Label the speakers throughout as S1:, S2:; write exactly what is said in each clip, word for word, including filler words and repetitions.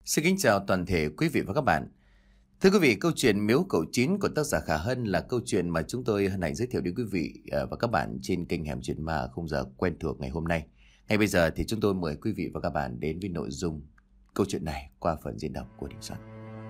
S1: Xin kính chào toàn thể quý vị và các bạn. Thưa quý vị, câu chuyện Miếu Cậu Chín của tác giả Khả Hân là câu chuyện mà chúng tôi hân hạnh giới thiệu đến quý vị và các bạn trên kênh Hẻm Chuyện Ma khung giờ quen thuộc ngày hôm nay. Ngay bây giờ thì chúng tôi mời quý vị và các bạn đến với nội dung câu chuyện này qua phần diễn đọc của Đình Soạn.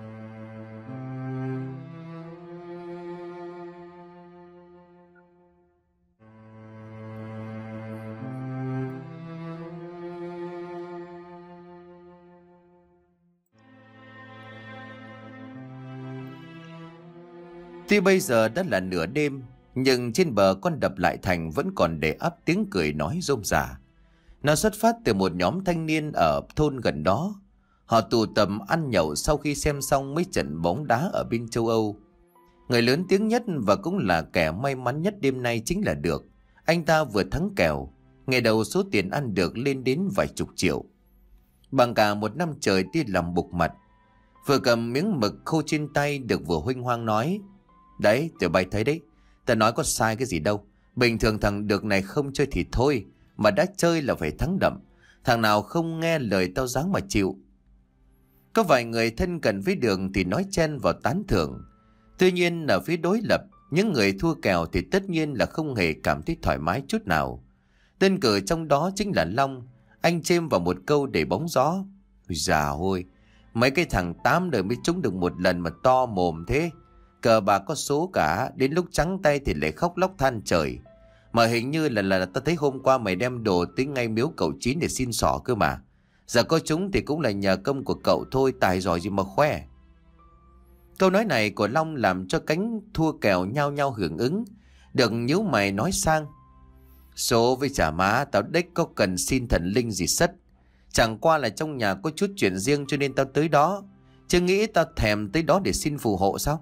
S1: Tuy bây giờ đã là nửa đêm, nhưng trên bờ con đập Lại Thành vẫn còn để ắp tiếng cười nói rôm rả. Nó xuất phát từ một nhóm thanh niên ở thôn gần đó. Họ tụ tập ăn nhậu sau khi xem xong mấy trận bóng đá ở bên châu Âu. Người lớn tiếng nhất và cũng là kẻ may mắn nhất đêm nay chính là Được. Anh ta vừa thắng kèo, ngày đầu số tiền ăn được lên đến vài chục triệu. Bằng cả một năm trời đi làm bục mặt, vừa cầm miếng mực khô trên tay, Được vừa huênh hoang nói: "Đấy, tụi bay thấy đấy, ta nói có sai cái gì đâu. Bình thường thằng Được này không chơi thì thôi, mà đã chơi là phải thắng đậm. Thằng nào không nghe lời tao dáng mà chịu." Có vài người thân cận với Đường thì nói chen vào tán thưởng. Tuy nhiên ở phía đối lập, những người thua kèo thì tất nhiên là không hề cảm thấy thoải mái chút nào. Đơn cử trong đó chính là Long. Anh chêm vào một câu để bóng gió: "Dà ôi, mấy cái thằng tám đời mới trúng được một lần mà to mồm thế. Cờ bạc có số cả, đến lúc trắng tay thì lại khóc lóc than trời. Mà hình như là là ta thấy hôm qua mày đem đồ tính ngay Miếu Cậu Chín để xin xỏ cơ mà. Giờ có chúng thì cũng là nhờ công của cậu thôi, tài giỏi gì mà khoe." Câu nói này của Long làm cho cánh thua kèo nhao nhao hưởng ứng. Được nhíu mày nói sang: "Số với chả má, tao đếch có cần xin thần linh gì sất. Chẳng qua là trong nhà có chút chuyện riêng cho nên tao tới đó. Chứ nghĩ tao thèm tới đó để xin phù hộ sao?"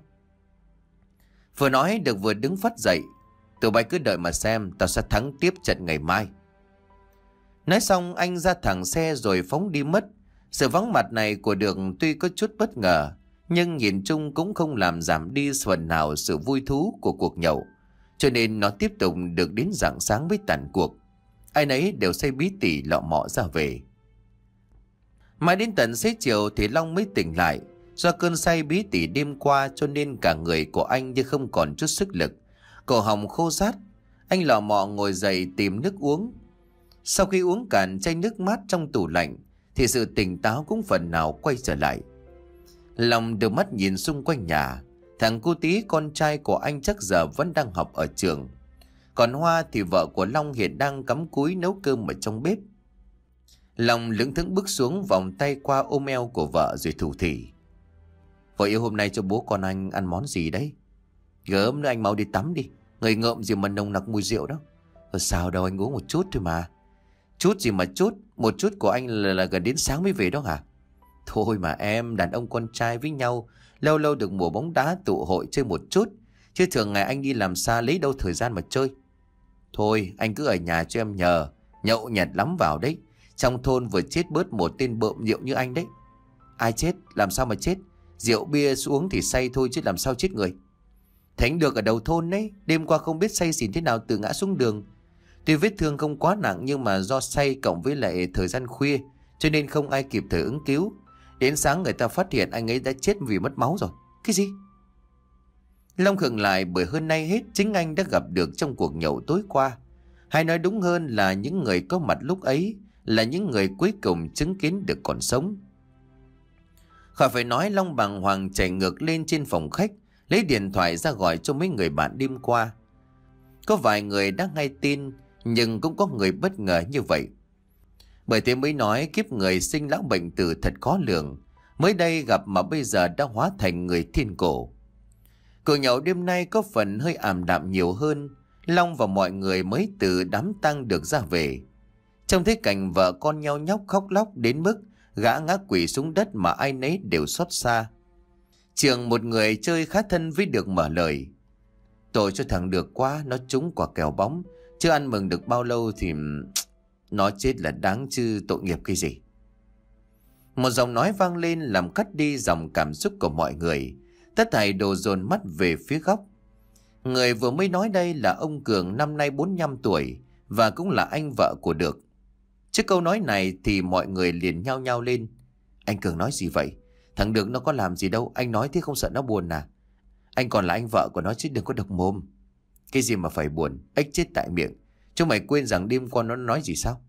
S1: Vừa nói Được vừa đứng phắt dậy: "Tụi bay cứ đợi mà xem, tao sẽ thắng tiếp trận ngày mai." Nói xong anh ra thẳng xe rồi phóng đi mất. Sự vắng mặt này của Được tuy có chút bất ngờ, nhưng nhìn chung cũng không làm giảm đi phần nào sự vui thú của cuộc nhậu. Cho nên nó tiếp tục được đến rạng sáng mới tàn cuộc. Ai nấy đều say bí tỉ lọ mọ ra về. Mãi đến tận xế chiều thì Long mới tỉnh lại. Do cơn say bí tỉ đêm qua cho nên cả người của anh như không còn chút sức lực, cổ họng khô rát. Anh lọ mọ ngồi dậy tìm nước uống. Sau khi uống cạn chai nước mát trong tủ lạnh thì sự tỉnh táo cũng phần nào quay trở lại. Long đưa mắt nhìn xung quanh nhà. Thằng cu Tí con trai của anh chắc giờ vẫn đang học ở trường. Còn Hoa thì vợ của Long hiện đang cắm cúi nấu cơm ở trong bếp. Long lững thững bước xuống, vòng tay qua ôm eo của vợ rồi thủ thỉ: "Vợ yêu, hôm nay cho bố con anh ăn món gì đấy? Gớm nữa, anh mau đi tắm đi. Người ngợm gì mà nồng nặc mùi rượu đó." "Ờ, sao đâu, anh uống một chút thôi mà." "Chút gì mà chút, một chút của anh là, là gần đến sáng mới về đó hả?" "Thôi mà em, đàn ông con trai với nhau, lâu lâu được mùa bóng đá tụ hội chơi một chút. Chứ thường ngày anh đi làm xa lấy đâu thời gian mà chơi." "Thôi, anh cứ ở nhà cho em nhờ, nhậu nhẹt lắm vào đấy. Trong thôn vừa chết bớt một tên bợm rượu như anh đấy." "Ai chết? Làm sao mà chết? Rượu bia xuống thì say thôi chứ làm sao chết người." "Thánh Được ở đầu thôn đấy, đêm qua không biết say xỉn thế nào tự ngã xuống đường. Tuy vết thương không quá nặng nhưng mà do say cộng với lại thời gian khuya cho nên không ai kịp thời ứng cứu. Đến sáng người ta phát hiện anh ấy đã chết vì mất máu rồi." "Cái gì?" Long khựng lại, bởi hơn nay hết chính anh đã gặp Được trong cuộc nhậu tối qua. Hay nói đúng hơn là những người có mặt lúc ấy là những người cuối cùng chứng kiến Được còn sống. Khỏi phải nói, Long bàng hoàng chạy ngược lên trên phòng khách, lấy điện thoại ra gọi cho mấy người bạn đêm qua. Có vài người đã hay tin, nhưng cũng có người bất ngờ như vậy. Bởi thế mới nói kiếp người sinh lão bệnh tử thật khó lường. Mới đây gặp mà bây giờ đã hóa thành người thiên cổ. Cuộc nhậu đêm nay có phần hơi ảm đạm nhiều hơn. Long và mọi người mới từ đám tang Được ra về. Trông thấy cảnh vợ con nhau nhóc khóc lóc đến mức gã ngã quỵ xuống đất mà ai nấy đều xót xa. Trường, một người chơi khá thân với Được, mở lời: "Tội cho thằng Được quá, nó trúng quả kèo bóng. Chưa ăn mừng được bao lâu thì nó chết là đáng chứ tội nghiệp cái gì." Một giọng nói vang lên làm cắt đi dòng cảm xúc của mọi người. Tất thảy đổ dồn mắt về phía góc. Người vừa mới nói đây là ông Cường, năm nay bốn mươi lăm tuổi và cũng là anh vợ của Được. Trước câu nói này thì mọi người liền nhao nhao lên: Anh Cường nói gì vậy? Thằng Được nó có làm gì đâu, anh nói thế không sợ nó buồn à? Anh còn là anh vợ của nó chứ đừng có độc mồm. Cái gì mà phải buồn, ếch chết tại miệng. Chúng mày quên rằng đêm qua nó nói gì sao?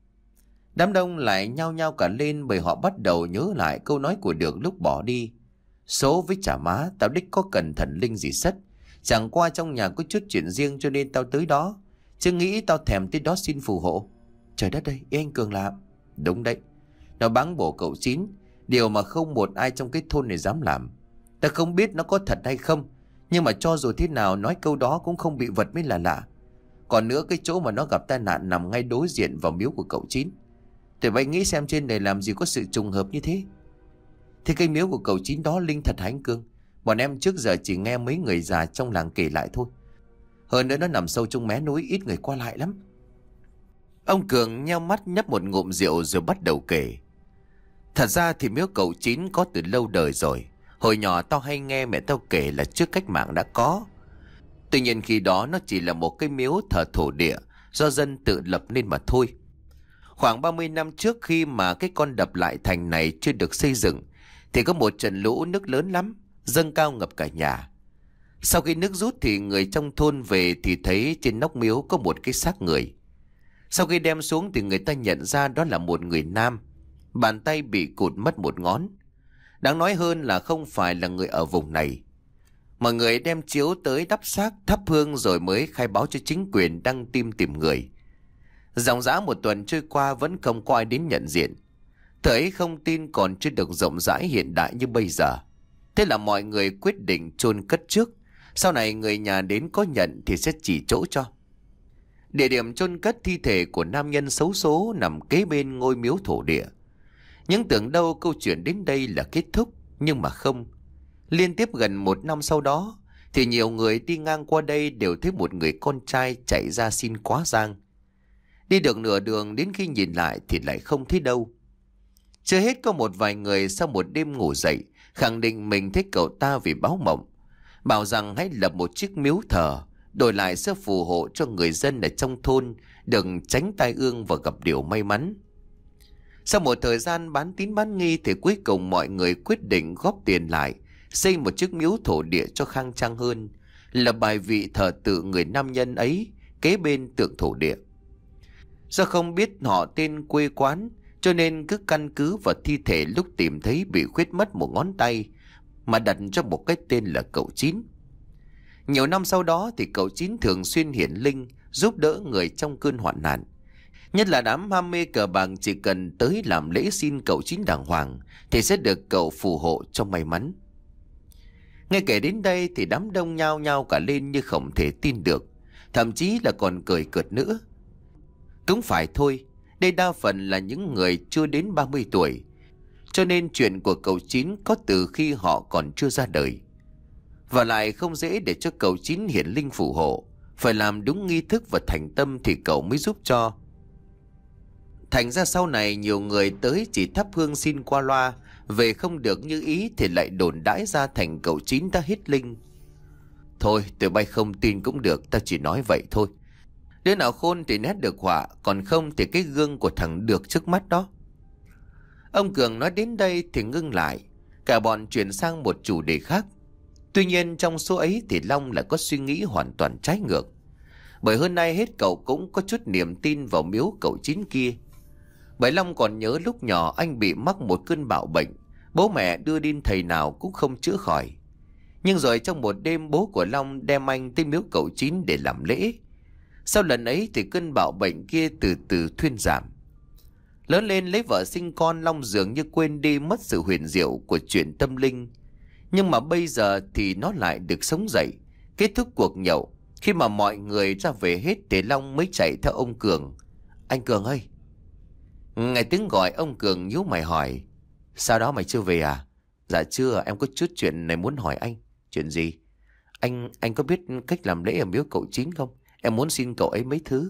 S1: Đám đông lại nhao nhao cả lên bởi họ bắt đầu nhớ lại câu nói của Được lúc bỏ đi. Số với chả má, tao đích có cần thần linh gì sất. Chẳng qua trong nhà có chút chuyện riêng cho nên tao tới đó. Chứ nghĩ tao thèm tới đó xin phù hộ. Trời đất ơi, ý anh Cường làm. Đúng đấy, nó báng bổ cậu Chín, điều mà không một ai trong cái thôn này dám làm. Ta không biết nó có thật hay không, nhưng mà cho dù thế nào nói câu đó cũng không bị vật mới là lạ. Còn nữa, cái chỗ mà nó gặp tai nạn nằm ngay đối diện vào miếu của cậu Chín. Tụi bay nghĩ xem trên này làm gì có sự trùng hợp như thế. Thế cái miếu của cậu Chín đó linh thật hả anh Cương? Bọn em trước giờ chỉ nghe mấy người già trong làng kể lại thôi. Hơn nữa nó nằm sâu trong mé núi, ít người qua lại lắm. Ông Cường nheo mắt nhấp một ngụm rượu rồi bắt đầu kể. Thật ra thì miếu cậu Chín có từ lâu đời rồi. Hồi nhỏ tao hay nghe mẹ tao kể là trước cách mạng đã có. Tuy nhiên khi đó nó chỉ là một cái miếu thờ thổ địa do dân tự lập nên mà thôi. Khoảng ba mươi năm trước, khi mà cái con đập lại thành này chưa được xây dựng, thì có một trận lũ nước lớn lắm, dâng cao ngập cả nhà. Sau khi nước rút thì người trong thôn về thì thấy trên nóc miếu có một cái xác người. Sau khi đem xuống thì người ta nhận ra đó là một người nam, bàn tay bị cụt mất một ngón. Đáng nói hơn là không phải là người ở vùng này. Mọi người đem chiếu tới đắp xác, thắp hương rồi mới khai báo cho chính quyền đăng tin tìm người. Dòng dã một tuần trôi qua vẫn không có ai đến nhận diện. Thời ấy thông tin còn chưa được rộng rãi hiện đại như bây giờ. Thế là mọi người quyết định chôn cất trước. Sau này người nhà đến có nhận thì sẽ chỉ chỗ cho. Địa điểm chôn cất thi thể của nam nhân xấu số nằm kế bên ngôi miếu thổ địa. Nhưng tưởng đâu câu chuyện đến đây là kết thúc, nhưng mà không. Liên tiếp gần một năm sau đó thì nhiều người đi ngang qua đây đều thấy một người con trai chạy ra xin quá giang. Đi được nửa đường đến khi nhìn lại thì lại không thấy đâu. Chưa hết có một vài người sau một đêm ngủ dậy khẳng định mình thấy cậu ta vì báo mộng, bảo rằng hãy lập một chiếc miếu thờ, đổi lại sẽ phù hộ cho người dân ở trong thôn đừng tránh tai ương và gặp điều may mắn. Sau một thời gian bán tín bán nghi thì cuối cùng mọi người quyết định góp tiền lại xây một chiếc miếu thổ địa cho khang trang hơn, là bài vị thờ tự người nam nhân ấy kế bên tượng thổ địa. Do không biết họ tên quê quán cho nên cứ căn cứ vào thi thể lúc tìm thấy bị khuyết mất một ngón tay mà đặt cho một cái tên là cậu Chín. Nhiều năm sau đó thì cậu Chín thường xuyên hiển linh giúp đỡ người trong cơn hoạn nạn. Nhất là đám ham mê cờ bạc chỉ cần tới làm lễ xin cậu Chín đàng hoàng thì sẽ được cậu phù hộ cho may mắn. Nghe kể đến đây thì đám đông nhao nhao cả lên như không thể tin được, thậm chí là còn cười cợt nữa. Cũng phải thôi, đây đa phần là những người chưa đến ba mươi tuổi, cho nên chuyện của cậu Chín có từ khi họ còn chưa ra đời. Và lại không dễ để cho cậu Chín hiển linh phù hộ, phải làm đúng nghi thức và thành tâm thì cậu mới giúp cho. Thành ra sau này nhiều người tới chỉ thắp hương xin qua loa, về không được như ý thì lại đồn đãi ra thành cậu Chín đã hết linh. Thôi tụi bay không tin cũng được, tao chỉ nói vậy thôi. Đứa nào khôn thì nét được họa, còn không thì cái gương của thằng Được trước mắt đó. Ông Cường nói đến đây thì ngưng lại, cả bọn chuyển sang một chủ đề khác. Tuy nhiên trong số ấy thì Long lại có suy nghĩ hoàn toàn trái ngược. Bởi hơn nay hết cậu cũng có chút niềm tin vào miếu cậu Chín kia. Bởi Long còn nhớ lúc nhỏ anh bị mắc một cơn bạo bệnh, bố mẹ đưa đi thầy nào cũng không chữa khỏi. Nhưng rồi trong một đêm bố của Long đem anh tới miếu cậu Chín để làm lễ. Sau lần ấy thì cơn bạo bệnh kia từ từ thuyên giảm. Lớn lên lấy vợ sinh con, Long dường như quên đi mất sự huyền diệu của chuyện tâm linh. Nhưng mà bây giờ thì nó lại được sống dậy. Kết thúc cuộc nhậu, khi mà mọi người ra về hết thì Long mới chạy theo ông Cường. Anh Cường ơi! Nghe tiếng gọi, ông Cường nhíu mày hỏi. Sao đó mày chưa về à? Dạ chưa, em có chút chuyện này muốn hỏi anh. Chuyện gì? Anh anh có biết cách làm lễ ở miếu cậu Chín không? Em muốn xin cậu ấy mấy thứ.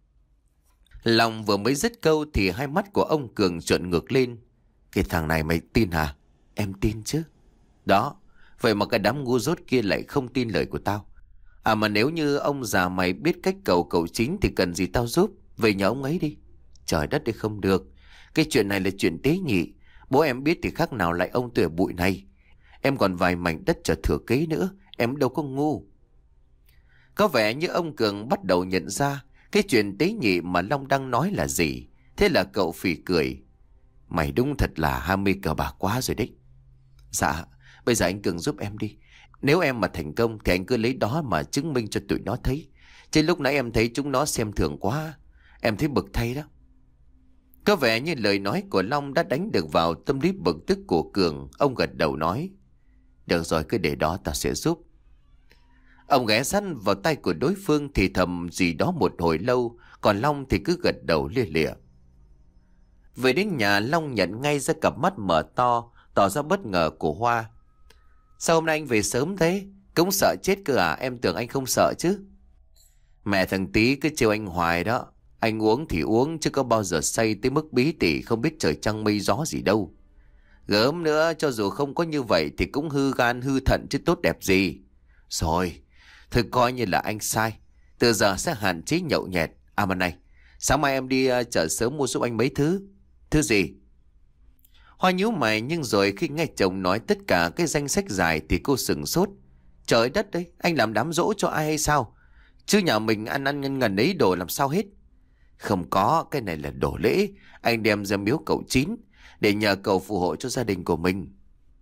S1: Long vừa mới dứt câu thì hai mắt của ông Cường trợn ngược lên. Cái thằng này mày tin hả? Em tin chứ. Đó, vậy mà cái đám ngu dốt kia lại không tin lời của tao. À mà nếu như ông già mày biết cách cầu cậu Chín thì cần gì tao giúp, về nhờ ông ấy đi. Trời đất ơi, không được. Cái chuyện này là chuyện tế nhị. Bố em biết thì khác nào lại ông tuổi bụi này. Em còn vài mảnh đất chờ thừa kế nữa, em đâu có ngu. Có vẻ như ông Cường bắt đầu nhận ra cái chuyện tế nhị mà Long đang nói là gì. Thế là cậu phì cười. Mày đúng thật là ham mê cờ bạc quá rồi đấy. Dạ, bây giờ anh Cường giúp em đi. Nếu em mà thành công thì anh cứ lấy đó mà chứng minh cho tụi nó thấy. Chứ lúc nãy em thấy chúng nó xem thường quá. Em thấy bực thay đó. Có vẻ như lời nói của Long đã đánh được vào tâm lý bực tức của Cường. Ông gật đầu nói. Được rồi, cứ để đó tao sẽ giúp. Ông ghé sát vào tay của đối phương thì thầm gì đó một hồi lâu. Còn Long thì cứ gật đầu lia lịa. Về đến nhà, Long nhận ngay ra cặp mắt mở to, tỏ ra bất ngờ của Hoa. Sao hôm nay anh về sớm thế? Cũng sợ chết cơ à? Em tưởng anh không sợ chứ. Mẹ thằng Tý cứ trêu anh hoài đó. Anh uống thì uống chứ có bao giờ say tới mức bí tỉ không biết trời trăng mây gió gì đâu. Gớm nữa, cho dù không có như vậy thì cũng hư gan hư thận chứ tốt đẹp gì. Rồi, thôi coi như là anh sai. Từ giờ sẽ hạn chế nhậu nhẹt. À mà này, sáng mai em đi uh, chợ sớm mua giúp anh mấy thứ. Thứ gì? Hoa nhíu mày, nhưng rồi khi nghe chồng nói tất cả cái danh sách dài thì cô sừng sốt. Trời đất đấy, anh làm đám giỗ cho ai hay sao? Chứ nhà mình ăn ăn ngân ngần ấy đồ làm sao hết. Không có, cái này là đồ lễ. Anh đem ra miếu cậu Chín để nhờ cậu phù hộ cho gia đình của mình.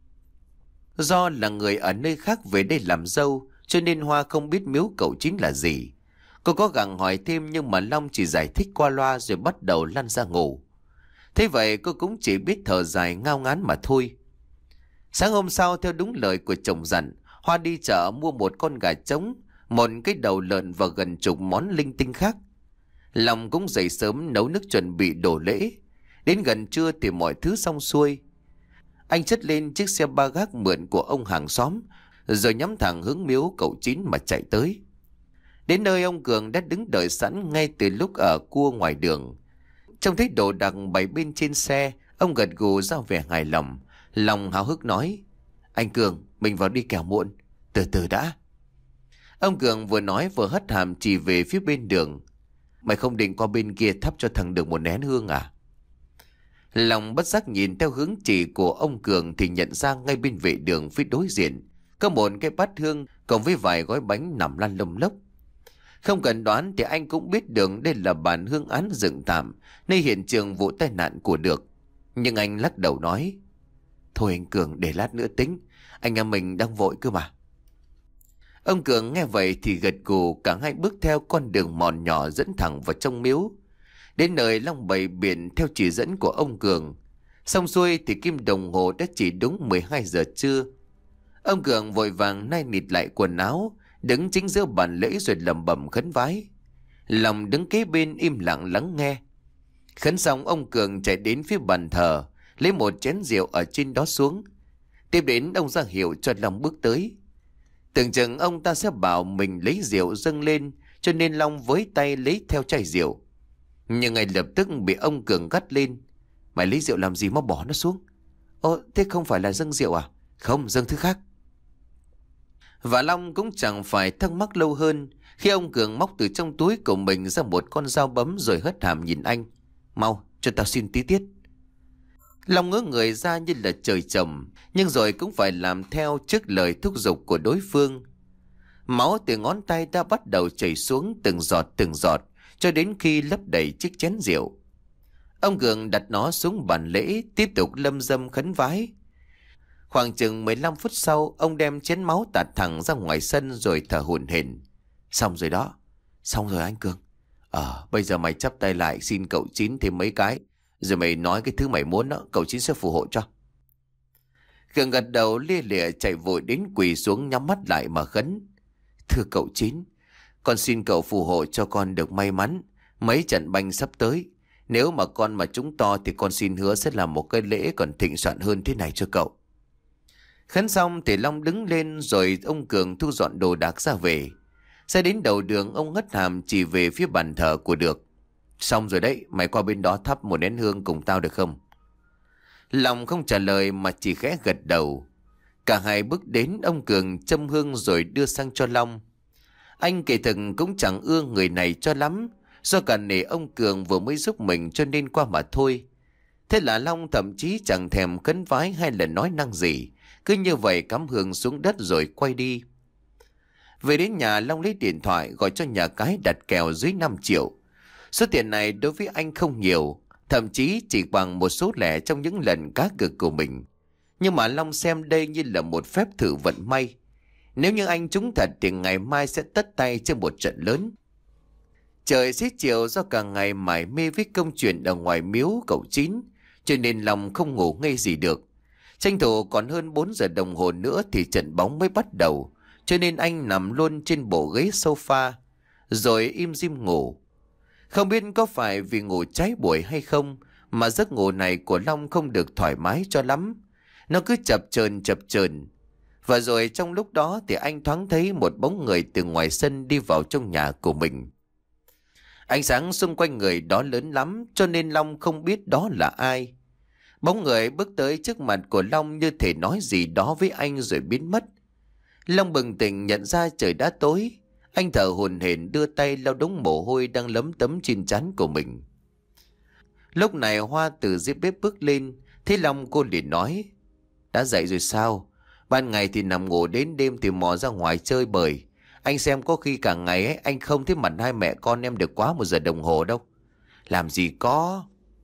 S1: Do là người ở nơi khác về đây làm dâu, cho nên Hoa không biết miếu cậu Chín là gì. Cô có gắng hỏi thêm nhưng mà Long chỉ giải thích qua loa rồi bắt đầu lăn ra ngủ. Thế vậy cô cũng chỉ biết thở dài ngao ngán mà thôi. Sáng hôm sau, theo đúng lời của chồng dặn, Hoa đi chợ mua một con gà trống, một cái đầu lợn và gần chục món linh tinh khác. Long cũng dậy sớm nấu nước chuẩn bị đồ lễ. Đến gần trưa thì mọi thứ xong xuôi. Anh chất lên chiếc xe ba gác mượn của ông hàng xóm, rồi nhắm thẳng hướng miếu cậu Chín mà chạy tới. Đến nơi, ông Cường đã đứng đợi sẵn ngay từ lúc ở cua ngoài đường. Trông thấy đồ đạc bày bên trên xe, ông gật gù ra vẻ hài lòng. Lòng háo hức nói. Anh Cường, mình vào đi kẻo muộn. Từ từ đã. Ông Cường vừa nói vừa hất hàm chỉ về phía bên đường. Mày không định qua bên kia thắp cho thằng được một nén hương à? Lòng bất giác nhìn theo hướng chỉ của ông Cường thì nhận ra ngay bên vệ đường phía đối diện có một cái bát hương cộng với vài gói bánh nằm lăn lông lốc. Không cần đoán thì anh cũng biết đường đây là bàn hương án dựng tạm, nơi hiện trường vụ tai nạn của Được. Nhưng anh lắc đầu nói. Thôi anh Cường, để lát nữa tính. Anh em mình đang vội cơ mà. Ông Cường nghe vậy thì gật gù, cả hai bước theo con đường mòn nhỏ dẫn thẳng vào trong miếu. Đến nơi, Long bày biển theo chỉ dẫn của ông Cường. Xong xuôi thì kim đồng hồ đã chỉ đúng mười hai giờ trưa. Ông Cường vội vàng nai nịt lại quần áo, đứng chính giữa bàn lễ rồi lẩm bẩm khấn vái. Lòng đứng kế bên im lặng lắng nghe. Khấn xong, ông Cường chạy đến phía bàn thờ, lấy một chén rượu ở trên đó xuống. Tiếp đến, ông ra hiệu cho Long bước tới. Tưởng chừng ông ta sẽ bảo mình lấy rượu dâng lên, cho nên Long với tay lấy theo chai rượu. Nhưng ngay lập tức bị ông Cường gắt lên. Mày lấy rượu làm gì mà bỏ nó xuống? Ồ, thế không phải là dâng rượu à? Không, dâng thứ khác. Và Long cũng chẳng phải thắc mắc lâu hơn khi ông Cường móc từ trong túi của mình ra một con dao bấm rồi hất hàm nhìn anh. Mau, cho tao xin tí tiết. Long ngỡ người ra như là trời trồng, nhưng rồi cũng phải làm theo trước lời thúc giục của đối phương. Máu từ ngón tay đã bắt đầu chảy xuống từng giọt từng giọt, cho đến khi lấp đầy chiếc chén rượu. Ông Cường đặt nó xuống bàn lễ, tiếp tục lâm dâm khấn vái. Khoảng chừng mười lăm phút sau, ông đem chén máu tạt thẳng ra ngoài sân rồi thở hổn hển. Xong rồi đó. Xong rồi anh Cường. Ờ, bây giờ mày chắp tay lại xin cậu Chín thêm mấy cái, rồi mày nói cái thứ mày muốn đó, cậu Chín sẽ phù hộ cho. Cường gật đầu lia lịa chạy vội đến quỳ xuống nhắm mắt lại mà khấn. Thưa cậu Chín, con xin cậu phù hộ cho con được may mắn. Mấy trận banh sắp tới, nếu mà con mà trúng to thì con xin hứa sẽ làm một cái lễ còn thịnh soạn hơn thế này cho cậu. Khấn xong thì Long đứng lên rồi ông Cường thu dọn đồ đạc ra về. Ra đến đầu đường, ông hất hàm chỉ về phía bàn thờ của Được. Xong rồi đấy, mày qua bên đó thắp một nén hương cùng tao được không? Long không trả lời mà chỉ khẽ gật đầu. Cả hai bước đến, ông Cường châm hương rồi đưa sang cho Long. Anh kể thực cũng chẳng ưa người này cho lắm, do cả nể ông Cường vừa mới giúp mình cho nên qua mà thôi. Thế là Long thậm chí chẳng thèm khấn vái hay là nói năng gì, cứ như vậy cắm hương xuống đất rồi quay đi. Về đến nhà, Long lấy điện thoại gọi cho nhà cái đặt kèo dưới năm triệu. Số tiền này đối với anh không nhiều, thậm chí chỉ bằng một số lẻ trong những lần cá cược của mình. Nhưng mà Long xem đây như là một phép thử vận may. Nếu như anh trúng thật thì ngày mai sẽ tất tay trên một trận lớn. Trời xế chiều do cả ngày mải mê với công chuyện ở ngoài miếu cậu Chín, cho nên Long không ngủ ngây gì được. Tranh thủ còn hơn bốn giờ đồng hồ nữa thì trận bóng mới bắt đầu, cho nên anh nằm luôn trên bộ ghế sofa, rồi im dim ngủ. Không biết có phải vì ngủ cháy buổi hay không, mà giấc ngủ này của Long không được thoải mái cho lắm. Nó cứ chập chờn chập chờn. Và rồi trong lúc đó thì anh thoáng thấy một bóng người từ ngoài sân đi vào trong nhà của mình. Ánh sáng xung quanh người đó lớn lắm, cho nên Long không biết đó là ai. Bóng người bước tới trước mặt của Long như thể nói gì đó với anh rồi biến mất. Long bừng tỉnh nhận ra trời đã tối. Anh thở hổn hển đưa tay lau đống mồ hôi đang lấm tấm trên trán của mình. Lúc này Hoa từ dưới bếp bước lên, thấy Long cô liền nói: đã dậy rồi sao? Ban ngày thì nằm ngủ, đến đêm thì mò ra ngoài chơi bời. Anh xem có khi cả ngày ấy anh không thấy mặt hai mẹ con em được quá một giờ đồng hồ đâu. Làm gì có.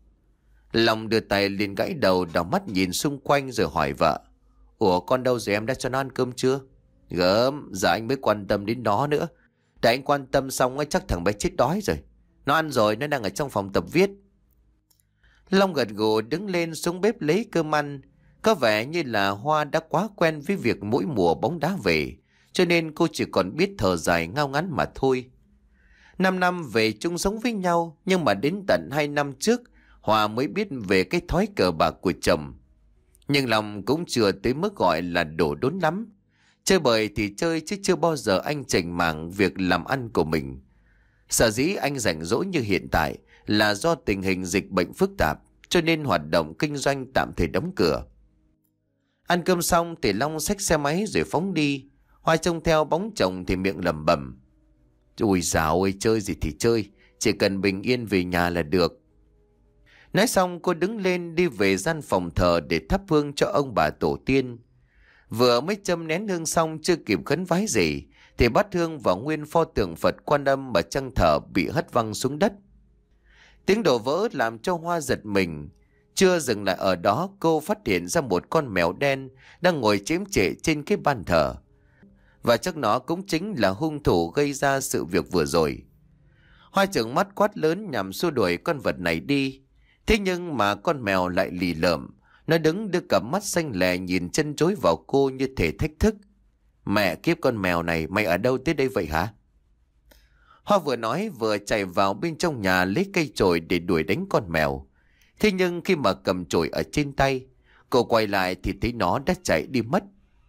S1: Long đưa tay lên gãi đầu, đảo mắt nhìn xung quanh rồi hỏi vợ: ủa con đâu rồi, em đã cho nó ăn cơm chưa? Gớm, giờ anh mới quan tâm đến nó nữa. Để anh quan tâm xong ấy chắc thằng bé chết đói rồi. Nó ăn rồi, nó đang ở trong phòng tập viết. Long gật gù đứng lên xuống bếp lấy cơm ăn. Có vẻ như là Hoa đã quá quen với việc mỗi mùa bóng đá về, cho nên cô chỉ còn biết thở dài ngao ngán mà thôi. Năm năm về chung sống với nhau, nhưng mà đến tận hai năm trước Hoa mới biết về cái thói cờ bạc của chồng. Nhưng lòng cũng chưa tới mức gọi là đổ đốn lắm. Chơi bời thì chơi chứ chưa bao giờ anh chảnh mảng việc làm ăn của mình. Sở dĩ anh rảnh rỗi như hiện tại là do tình hình dịch bệnh phức tạp, cho nên hoạt động kinh doanh tạm thời đóng cửa. Ăn cơm xong thì Long xách xe máy rồi phóng đi. Hoa trông theo bóng chồng thì miệng lẩm bẩm: ôi dào ơi, chơi gì thì chơi, chỉ cần bình yên về nhà là được. Nói xong cô đứng lên đi về gian phòng thờ để thắp hương cho ông bà tổ tiên. Vừa mới châm nén hương xong chưa kịp khấn vái gì thì bát hương vào nguyên pho tượng Phật Quan Âm ở trang thờ bị hất văng xuống đất. Tiếng đổ vỡ làm cho Hoa giật mình. Chưa dừng lại ở đó, cô phát hiện ra một con mèo đen đang ngồi chém chệ trên cái bàn thờ. Và chắc nó cũng chính là hung thủ gây ra sự việc vừa rồi. Hoa trợn mắt quát lớn nhằm xua đuổi con vật này đi. Thế nhưng mà con mèo lại lì lợm. Nó đứng đưa cặp mắt xanh lè nhìn chân chối vào cô như thể thách thức. Mẹ kiếp, con mèo này, mày ở đâu tới đây vậy hả? Hoa vừa nói vừa chạy vào bên trong nhà lấy cây chổi để đuổi đánh con mèo. Thế nhưng khi mà cầm chổi ở trên tay, cô quay lại thì thấy nó đã chạy đi mất.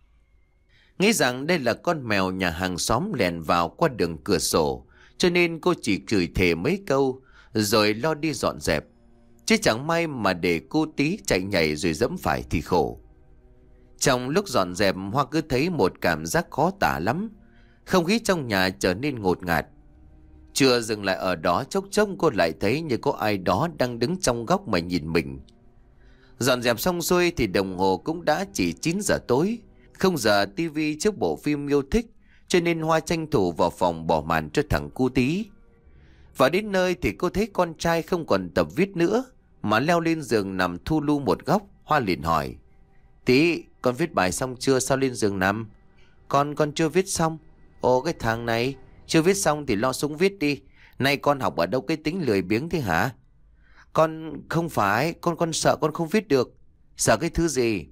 S1: Nghĩ rằng đây là con mèo nhà hàng xóm lèn vào qua đường cửa sổ, cho nên cô chỉ chửi thề mấy câu rồi lo đi dọn dẹp. Chứ chẳng may mà để cô tí chạy nhảy rồi dẫm phải thì khổ. Trong lúc dọn dẹp, Hoa cứ thấy một cảm giác khó tả lắm. Không khí trong nhà trở nên ngột ngạt. Chưa dừng lại ở đó, chốc chốc cô lại thấy như có ai đó đang đứng trong góc mà nhìn mình. Dọn dẹp xong xuôi thì đồng hồ cũng đã chỉ chín giờ tối. Không giờ tivi trước bộ phim yêu thích, cho nên Hoa tranh thủ vào phòng bỏ màn cho thằng cu Tí. Và đến nơi thì cô thấy con trai không còn tập viết nữa, mà leo lên giường nằm thu lu một góc. Hoa liền hỏi: Tí, con viết bài xong chưa, sao lên giường nằm? Con con chưa viết xong. Ồ, cái thằng này chưa viết xong thì lo xuống viết đi. Nay con học ở đâu cái tính lười biếng thế hả? Con không phải, con con sợ con không viết được. Sợ cái thứ gì?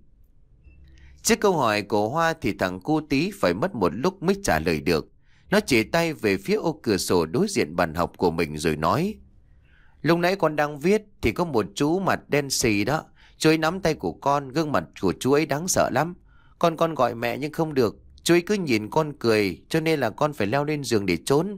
S1: Trước câu hỏi của Hoa thì thằng cu Tí phải mất một lúc mới trả lời được. Nó chỉ tay về phía ô cửa sổ đối diện bàn học của mình rồi nói: Lúc nãy con đang viết thì có một chú mặt đen xì đó. Chú ấy nắm tay của con, gương mặt của chú ấy đáng sợ lắm. Con con gọi mẹ nhưng không được. Chú ấy cứ nhìn con cười, cho nên là con phải leo lên giường để trốn.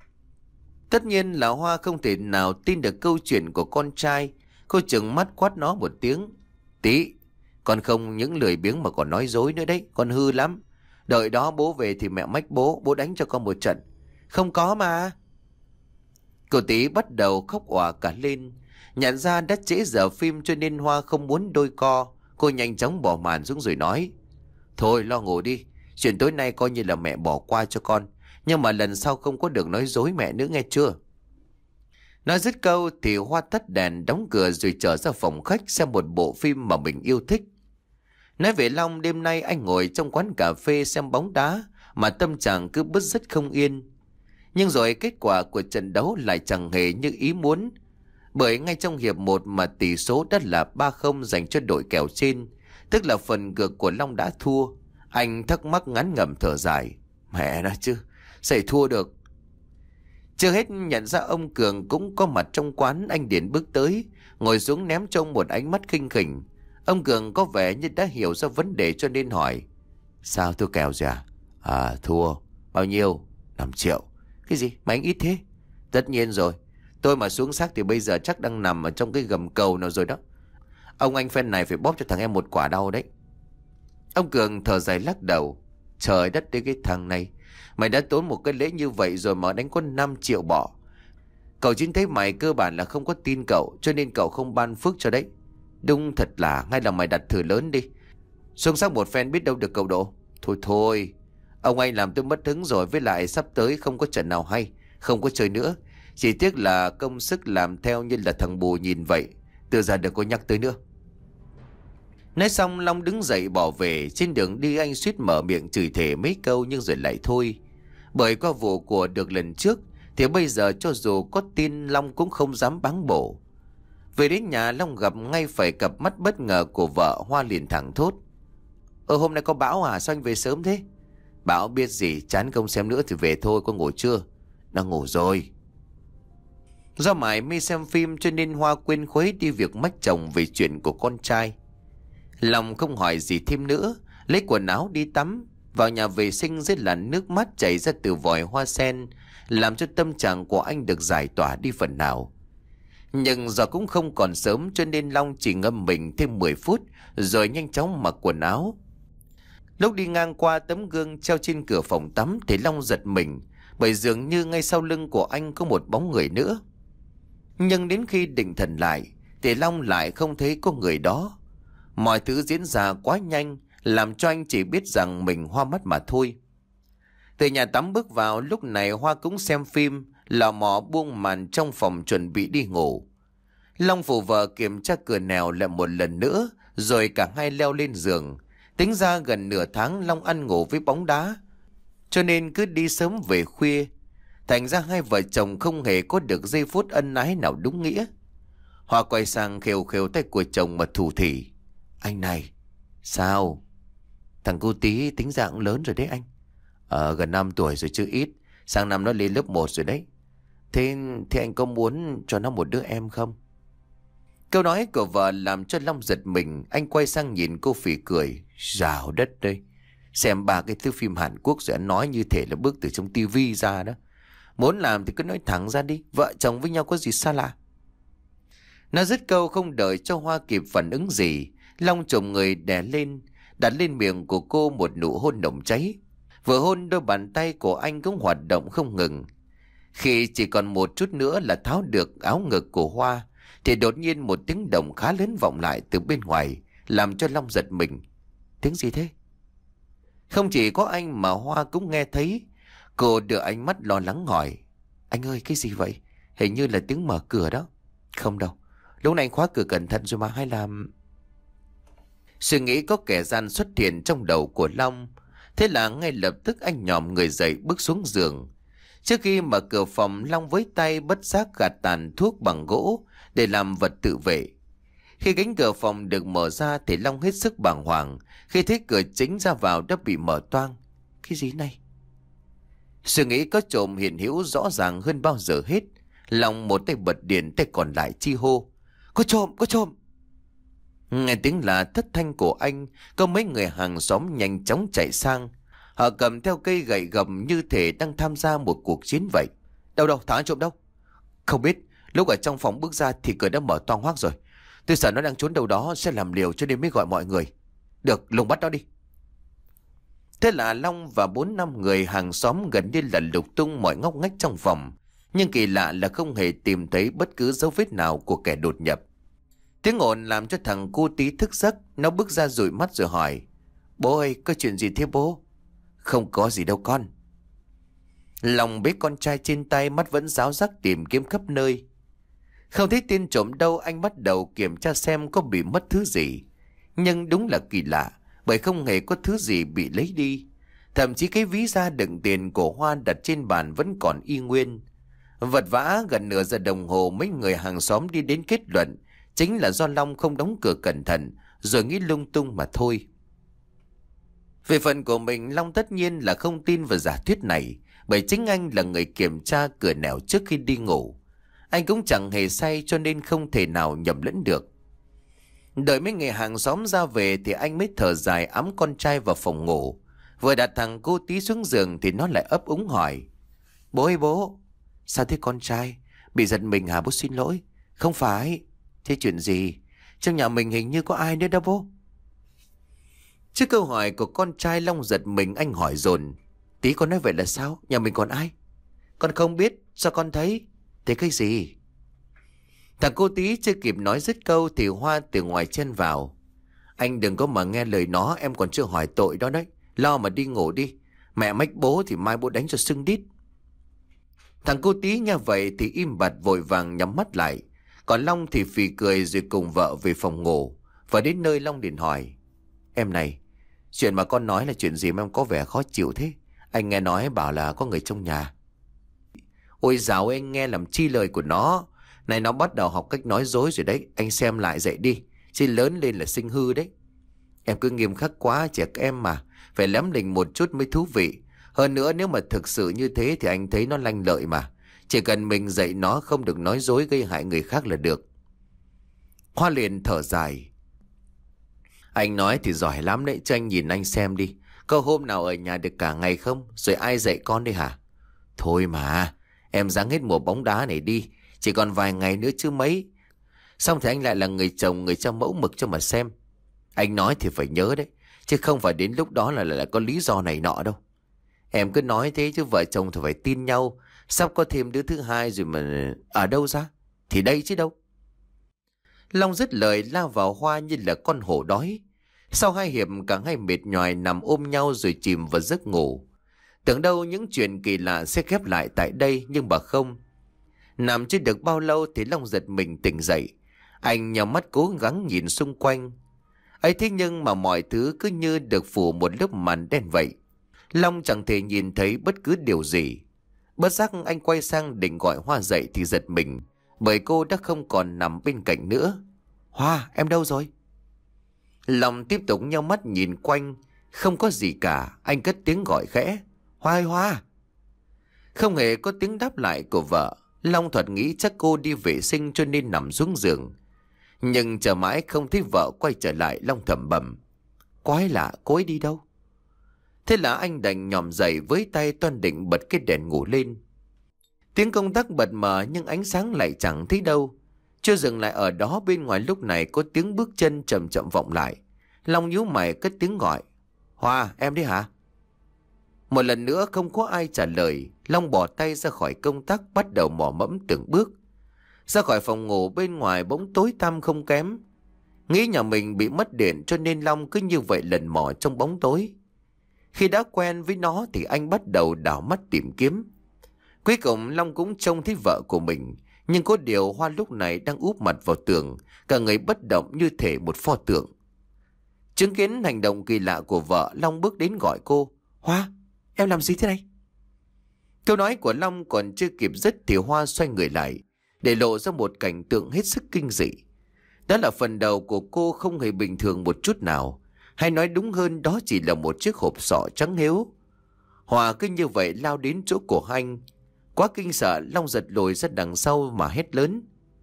S1: Tất nhiên là Hoa không thể nào tin được câu chuyện của con trai. Cô trừng mắt quát nó một tiếng: Tí, con không những lười biếng mà còn nói dối nữa đấy, con hư lắm. Đợi đó bố về thì mẹ mách bố, bố đánh cho con một trận. Không có mà. Cô Tí bắt đầu khóc òa cả lên. Nhận ra đã trễ giờ phim cho nên Hoa không muốn đôi co. Cô nhanh chóng bỏ màn xuống rồi nói: Thôi lo ngủ đi, chuyện tối nay coi như là mẹ bỏ qua cho con. Nhưng mà lần sau không có được nói dối mẹ nữa nghe chưa? Nói dứt câu thì Hoa tắt đèn đóng cửa rồi trở ra phòng khách xem một bộ phim mà mình yêu thích. Nói về Long, đêm nay anh ngồi trong quán cà phê xem bóng đá mà tâm trạng cứ bứt rứt không yên. Nhưng rồi kết quả của trận đấu lại chẳng hề như ý muốn. Bởi ngay trong hiệp một mà tỷ số đã là ba không dành cho đội kèo trên, tức là phần cược của Long đã thua. Anh thắc mắc ngán ngẩm thở dài: Mẹ nó chứ, sao thua được? Chưa hết nhận ra ông Cường cũng có mặt trong quán, anh Điền bước tới, ngồi xuống ném cho ông một ánh mắt khinh khỉnh. Ông Cường có vẻ như đã hiểu ra vấn đề cho nên hỏi: Sao thua kèo gì à? À thua. Bao nhiêu? năm triệu. Cái gì mà anh ít thế? Tất nhiên rồi, tôi mà xuống xác thì bây giờ chắc đang nằm ở trong cái gầm cầu nào rồi đó. Ông anh phen này phải bóp cho thằng em một quả đau đấy. Ông Cường thở dài lắc đầu: Trời đất đấy, cái thằng này, mày đã tốn một cái lễ như vậy rồi mà đánh có năm triệu bỏ. Cậu Chín thấy mày cơ bản là không có tin cậu, cho nên cậu không ban phước cho đấy. Đúng thật là, hay là mày đặt thử lớn đi, xuống sắc một phen biết đâu được cậu độ. Thôi thôi, ông anh làm tôi mất hứng rồi, với lại sắp tới không có trận nào hay, không có chơi nữa. Chỉ tiếc là công sức làm theo như là thằng bù nhìn vậy. Từ giờ đừng có nhắc tới nữa. Nói xong Long đứng dậy bỏ về. Trên đường đi anh suýt mở miệng chửi thề mấy câu nhưng rồi lại thôi. Bởi qua vụ của được lần trước thì bây giờ cho dù có tin Long cũng không dám báng bổ. Về đến nhà Long gặp ngay phải cặp mắt bất ngờ của vợ. Hoa liền thẳng thốt: Ờ hôm nay có bão à, sao anh về sớm thế? Bão biết gì, chán không xem nữa thì về thôi. Con ngủ chưa? Đã ngủ rồi. Do mải mê xem phim cho nên Hoa quên khuấy đi việc mách chồng về chuyện của con trai. Long không hỏi gì thêm nữa, lấy quần áo đi tắm. Vào nhà vệ sinh dưới làn nước mắt chảy ra từ vòi hoa sen, làm cho tâm trạng của anh được giải tỏa đi phần nào. Nhưng giờ cũng không còn sớm cho nên Long chỉ ngâm mình thêm mười phút rồi nhanh chóng mặc quần áo. Lúc đi ngang qua tấm gương treo trên cửa phòng tắm thì Long giật mình, bởi dường như ngay sau lưng của anh có một bóng người nữa. Nhưng đến khi định thần lại thì Long lại không thấy có người đó. Mọi thứ diễn ra quá nhanh, làm cho anh chỉ biết rằng mình hoa mắt mà thôi. Từ nhà tắm bước vào, lúc này Hoa cũng xem phim, lò mò buông màn trong phòng chuẩn bị đi ngủ. Long phụ vợ kiểm tra cửa nẻo lại một lần nữa, rồi cả hai leo lên giường. Tính ra gần nửa tháng Long ăn ngủ với bóng đá, cho nên cứ đi sớm về khuya. Thành ra hai vợ chồng không hề có được giây phút ân ái nào đúng nghĩa. Hoa quay sang khều khều tay của chồng mà thủ thỉ: Anh này. Sao? Thằng cu tí tính dạng lớn rồi đấy anh. Ờ gần năm tuổi rồi chứ ít. Sang năm nó lên lớp một rồi đấy. Thế thì anh có muốn cho nó một đứa em không? Câu nói của vợ làm cho Long giật mình. Anh quay sang nhìn cô phì cười: Rào đất đây, xem ba cái thứ phim Hàn Quốc rồi anh nói như thể là bước từ trong tivi ra đó. Muốn làm thì cứ nói thẳng ra đi, vợ chồng với nhau có gì xa lạ. Nó dứt câu không đợi cho Hoa kịp phản ứng gì, Long chồm người đè lên, đặt lên miệng của cô một nụ hôn nồng cháy. Vừa hôn đôi bàn tay của anh cũng hoạt động không ngừng. Khi chỉ còn một chút nữa là tháo được áo ngực của Hoa thì đột nhiên một tiếng động khá lớn vọng lại từ bên ngoài, làm cho Long giật mình. Tiếng gì thế? Không chỉ có anh mà Hoa cũng nghe thấy. Cô đưa ánh mắt lo lắng hỏi: Anh ơi, cái gì vậy? Hình như là tiếng mở cửa đó. Không đâu, lúc này anh khóa cửa cẩn thận rồi mà, hay là... Suy nghĩ có kẻ gian xuất hiện trong đầu của Long. Thế là ngay lập tức anh nhòm người dậy bước xuống giường. Trước khi mở cửa phòng, Long với tay bất giác gạt tàn thuốc bằng gỗ để làm vật tự vệ. Khi cánh cửa phòng được mở ra thì Long hết sức bàng hoàng khi thấy cửa chính ra vào đã bị mở toang. Cái gì này? Suy nghĩ có trộm hiện hữu rõ ràng hơn bao giờ hết. Long một tay bật điện, tay còn lại chi hô: Có trộm, có trộm! Nghe tiếng là thất thanh của anh, có mấy người hàng xóm nhanh chóng chạy sang. Họ cầm theo cây gậy gầm như thể đang tham gia một cuộc chiến vậy. Đâu đâu, thằng ăn trộm đâu? Không biết, lúc ở trong phòng bước ra thì cửa đã mở toang hoác rồi. Tôi sợ nó đang trốn đâu đó sẽ làm liều cho nên mới gọi mọi người. Được, lùng bắt nó đi. Thế là Long và bốn năm người hàng xóm gần như là lục tung mọi ngóc ngách trong phòng, Nhưng kỳ lạ là không hề tìm thấy bất cứ dấu vết nào của kẻ đột nhập. Tiếng ồn làm cho thằng cu Tí thức giấc. Nó bước ra dụi mắt rồi hỏi: Bố ơi, có chuyện gì thế bố? Không có gì đâu con. Long bế con trai trên tay, mắt vẫn ráo rắc tìm kiếm khắp nơi. Không thấy tên trộm đâu, anh bắt đầu kiểm tra xem có bị mất thứ gì. Nhưng đúng là kỳ lạ, bởi không hề có thứ gì bị lấy đi. Thậm chí cái ví da đựng tiền của Hoa đặt trên bàn vẫn còn y nguyên. Vật vã gần nửa giờ đồng hồ, mấy người hàng xóm đi đến kết luận chính là do Long không đóng cửa cẩn thận, rồi nghĩ lung tung mà thôi. Về phần của mình, Long tất nhiên là không tin vào giả thuyết này, bởi chính anh là người kiểm tra cửa nẻo trước khi đi ngủ. Anh cũng chẳng hề say cho nên không thể nào nhầm lẫn được. Đợi mấy người hàng xóm ra về thì anh mới thở dài ẵm con trai vào phòng ngủ. Vừa đặt thằng cô Tí xuống giường thì nó lại ấp úng hỏi: Bố ơi bố, sao thế con trai? Bị giật mình hả bố? Xin lỗi. Không phải. Thế chuyện gì? Trong nhà mình hình như có ai nữa đó bố. Trước câu hỏi của con trai, Long giật mình, anh hỏi dồn: Tí con nói vậy là sao? Nhà mình còn ai? Con không biết. Sao con thấy? Thế cái gì? Thằng cô Tí chưa kịp nói dứt câu thì Hoa từ ngoài chen vào: Anh đừng có mà nghe lời nó, em còn chưa hỏi tội đó đấy. Lo mà đi ngủ đi. Mẹ mách bố thì mai bố đánh cho sưng đít. Thằng cô Tí nghe vậy thì im bặt, vội vàng nhắm mắt lại. Còn Long thì phì cười rồi cùng vợ về phòng ngủ. Và đến nơi Long liền hỏi: Em này, chuyện mà con nói là chuyện gì mà em có vẻ khó chịu thế? Anh nghe nói bảo là có người trong nhà. Ôi dào, anh nghe làm chi lời của nó. Này, nó bắt đầu học cách nói dối rồi đấy. Anh xem lại dậy đi, chứ lớn lên là sinh hư đấy. Em cứ nghiêm khắc quá, trẻ em mà, phải lém lỉnh một chút mới thú vị. Hơn nữa nếu mà thực sự như thế thì anh thấy nó lanh lợi mà. Chỉ cần mình dạy nó không được nói dối gây hại người khác là được. Hoa liền thở dài: Anh nói thì giỏi lắm đấy, cho anh nhìn anh xem đi. Có hôm nào ở nhà được cả ngày không? Rồi ai dạy con đây hả? Thôi mà, em ráng hết mùa bóng đá này đi. Chỉ còn vài ngày nữa chứ mấy. Xong thì anh lại là người chồng, người cho mẫu mực cho mà xem. Anh nói thì phải nhớ đấy, chứ không phải đến lúc đó là lại có lý do này nọ đâu. Em cứ nói thế chứ vợ chồng thì phải tin nhau. Sắp có thêm đứa thứ hai rồi mà ở đâu ra? Thì đây chứ đâu. Long dứt lời lao vào Hoa như là con hổ đói. Sau hai hiệp cả hai mệt nhoài nằm ôm nhau rồi chìm vào giấc ngủ. Tưởng đâu những chuyện kỳ lạ sẽ khép lại tại đây, nhưng mà không. Nằm chưa được bao lâu thì Long giật mình tỉnh dậy. Anh nhắm mắt cố gắng nhìn xung quanh. Ấy thế nhưng mà mọi thứ cứ như được phủ một lớp màn đen vậy. Long chẳng thể nhìn thấy bất cứ điều gì. Bất giác anh quay sang định gọi Hoa dậy thì giật mình, bởi cô đã không còn nằm bên cạnh nữa. Hoa, em đâu rồi? Long tiếp tục nheo mắt nhìn quanh. Không có gì cả. Anh cất tiếng gọi khẽ: Hoa ơi Hoa. Không hề có tiếng đáp lại của vợ. Long thoạt nghĩ chắc cô đi vệ sinh cho nên nằm xuống giường. Nhưng chờ mãi không thấy vợ quay trở lại, Long thầm bầm: Quái lạ, cô ấy đi đâu? Thế là anh đành nhòm dậy với tay toan định bật cái đèn ngủ lên. Tiếng công tắc bật mở nhưng ánh sáng lại chẳng thấy đâu. Chưa dừng lại ở đó, bên ngoài lúc này có tiếng bước chân chậm chậm vọng lại. Long nhíu mày cất tiếng gọi: Hoa, em đấy hả? Một lần nữa không có ai trả lời. Long bỏ tay ra khỏi công tắc, bắt đầu mò mẫm từng bước. Ra khỏi phòng ngủ, bên ngoài bỗng tối tăm không kém. Nghĩ nhà mình bị mất điện cho nên Long cứ như vậy lần mò trong bóng tối. Khi đã quen với nó thì anh bắt đầu đảo mắt tìm kiếm. Cuối cùng Long cũng trông thấy vợ của mình. Nhưng có điều Hoa lúc này đang úp mặt vào tường, cả người bất động như thể một pho tượng. Chứng kiến hành động kỳ lạ của vợ, Long bước đến gọi cô: Hoa, em làm gì thế này? Câu nói của Long còn chưa kịp dứt thì Hoa xoay người lại, để lộ ra một cảnh tượng hết sức kinh dị. Đó là phần đầu của cô không hề bình thường một chút nào. Hay nói đúng hơn, đó chỉ là một chiếc hộp sọ trắng hiếu. Hoa cứ như vậy lao đến chỗ của anh. Quá kinh sợ, Long giật lùi ra đằng sau mà hét lớn.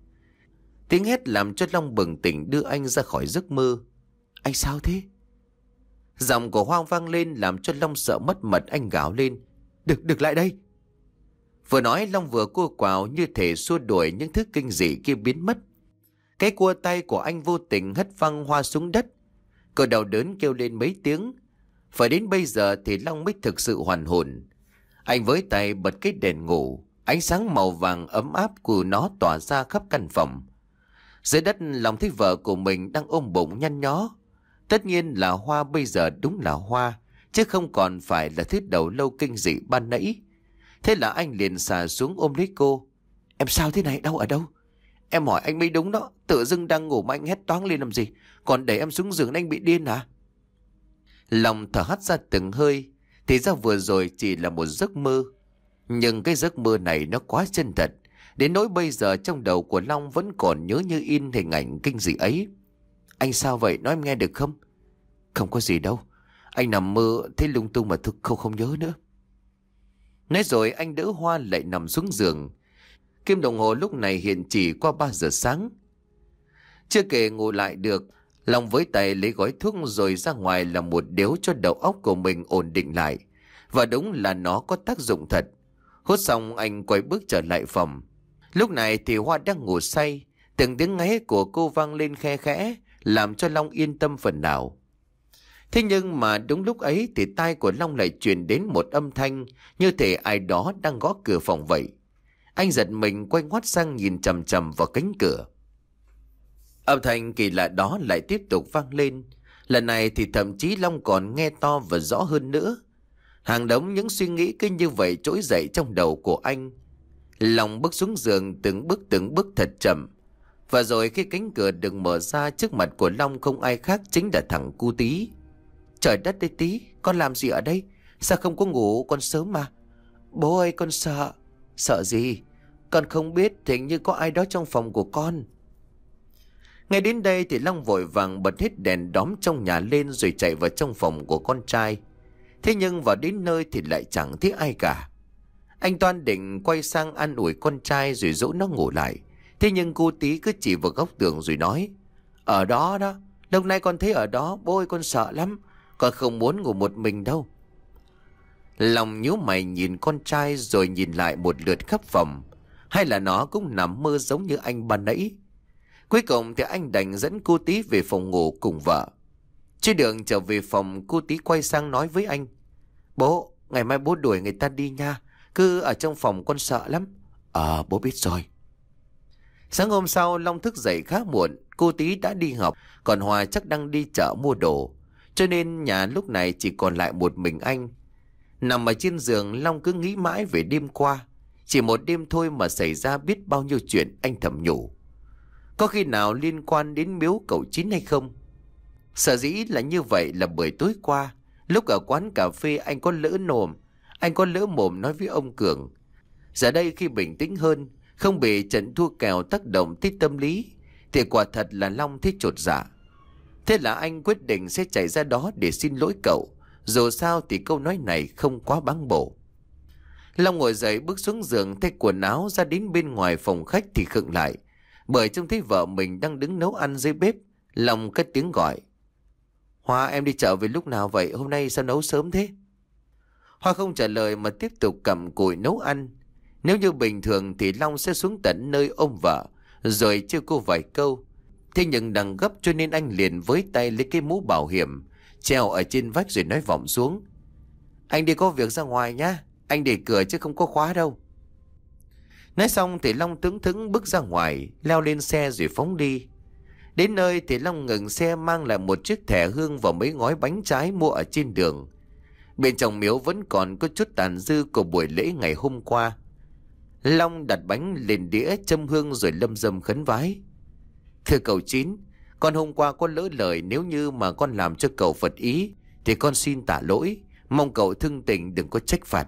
S1: Tiếng hét làm cho Long bừng tỉnh, đưa anh ra khỏi giấc mơ. Anh sao thế? Giọng của Hoa vang lên làm cho Long sợ mất mật. Anh gào lên: Được, được lại đây. Vừa nói Long vừa cua quào như thể xua đuổi những thứ kinh dị kia biến mất. Cái cua tay của anh vô tình hất văng Hoa xuống đất. Cô đau đớn kêu lên mấy tiếng. Phải đến bây giờ thì Long mới thực sự hoàn hồn. Anh với tay bật cái đèn ngủ. Ánh sáng màu vàng ấm áp của nó tỏa ra khắp căn phòng. Dưới đất Long thấy vợ của mình đang ôm bụng nhăn nhó. Tất nhiên là Hoa bây giờ đúng là Hoa, chứ không còn phải là thứ đầu lâu kinh dị ban nãy. Thế là anh liền xà xuống ôm lấy cô. Em sao thế này, đau ở đâu? Em hỏi anh mới đúng đó, tự dưng đang ngủ mà anh hét toáng lên làm gì? Còn để em xuống giường anh bị điên hả? Long thở hắt ra từng hơi. Thì ra vừa rồi chỉ là một giấc mơ. Nhưng cái giấc mơ này nó quá chân thật, đến nỗi bây giờ trong đầu của Long vẫn còn nhớ như in hình ảnh kinh dị ấy. Anh sao vậy, nói em nghe được không? Không có gì đâu, anh nằm mơ thấy lung tung mà thực không không nhớ nữa. Nói rồi anh đỡ Hoa lại nằm xuống giường. Kim đồng hồ lúc này hiện chỉ qua ba giờ sáng. Chưa kể ngủ lại được, Long với tay lấy gói thuốc rồi ra ngoài làm một điếu cho đầu óc của mình ổn định lại. Và đúng là nó có tác dụng thật. Hút xong anh quay bước trở lại phòng. Lúc này thì Hoa đang ngủ say. Từng tiếng ngáy của cô vang lên khe khẽ, làm cho Long yên tâm phần nào. Thế nhưng mà đúng lúc ấy thì tai của Long lại truyền đến một âm thanh như thể ai đó đang gõ cửa phòng vậy. Anh giật mình quay ngoắt sang nhìn chằm chằm vào cánh cửa. Âm thanh kỳ lạ đó lại tiếp tục vang lên. Lần này thì thậm chí Long còn nghe to và rõ hơn nữa. Hàng đống những suy nghĩ cứ như vậy trỗi dậy trong đầu của anh. Long bước xuống giường từng bước từng bước thật chậm. Và rồi khi cánh cửa được mở ra, trước mặt của Long không ai khác chính là thằng cu Tí. Trời đất ơi Tí, con làm gì ở đây? Sao không có ngủ, con sớm mà. Bố ơi con sợ. Sợ gì? Con không biết, hình như có ai đó trong phòng của con. Ngay đến đây thì Long vội vàng bật hết đèn đóm trong nhà lên rồi chạy vào trong phòng của con trai. Thế nhưng vào đến nơi thì lại chẳng thấy ai cả. Anh toan định quay sang an ủi con trai rồi dỗ nó ngủ lại. Thế nhưng cô Tí cứ chỉ vào góc tường rồi nói: Ở đó đó, lúc nay con thấy ở đó, bố ơi con sợ lắm. Con không muốn ngủ một mình đâu. Lòng nhíu mày nhìn con trai rồi nhìn lại một lượt khắp phòng. Hay là nó cũng nằm mơ giống như anh ban nãy? Cuối cùng thì anh đành dẫn cô Tí về phòng ngủ cùng vợ. Trên đường trở về phòng, cô Tí quay sang nói với anh: Bố, ngày mai bố đuổi người ta đi nha. Cứ ở trong phòng con sợ lắm. Ờ, bố biết rồi. Sáng hôm sau, Long thức dậy khá muộn. Cô Tí đã đi học, còn Hòa chắc đang đi chợ mua đồ. Cho nên nhà lúc này chỉ còn lại một mình anh. Nằm ở trên giường, Long cứ nghĩ mãi về đêm qua. Chỉ một đêm thôi mà xảy ra biết bao nhiêu chuyện, anh thầm nhủ. Có khi nào liên quan đến miếu cậu Chín hay không? Sở dĩ là như vậy là bởi tối qua, lúc ở quán cà phê anh có lỡ mồm, anh có lỡ mồm nói với ông Cường. Giờ đây khi bình tĩnh hơn, không bị trận thua kèo tác động tới tâm lý, thì quả thật là Long thấy chột dạ. Thế là anh quyết định sẽ chạy ra đó để xin lỗi cậu. Dù sao thì câu nói này không quá báng bổ. Long ngồi dậy bước xuống giường thay quần áo ra đến bên ngoài phòng khách thì khựng lại. Bởi trông thấy vợ mình đang đứng nấu ăn dưới bếp. Long cất tiếng gọi: Hoa, em đi chợ về lúc nào vậy? Hôm nay sao nấu sớm thế? Hoa không trả lời mà tiếp tục cầm cùi nấu ăn. Nếu như bình thường thì Long sẽ xuống tận nơi ôm vợ rồi trêu cô vài câu. Thế nhưng đang gấp cho nên anh liền với tay lấy cái mũ bảo hiểm treo ở trên vách rồi nói vọng xuống: Anh đi có việc ra ngoài nhá. Anh để cửa chứ không có khóa đâu. Nói xong thì Long thững thững bước ra ngoài, leo lên xe rồi phóng đi. Đến nơi thì Long ngừng xe mang lại một chiếc thẻ hương và mấy gói bánh trái mua ở trên đường. Bên trong miếu vẫn còn có chút tàn dư của buổi lễ ngày hôm qua. Long đặt bánh lên đĩa châm hương rồi lâm dâm khấn vái: Thưa cậu Chín, con hôm qua có lỡ lời, nếu như mà con làm cho cậu phật ý thì con xin tả lỗi, mong cậu thương tình đừng có trách phạt.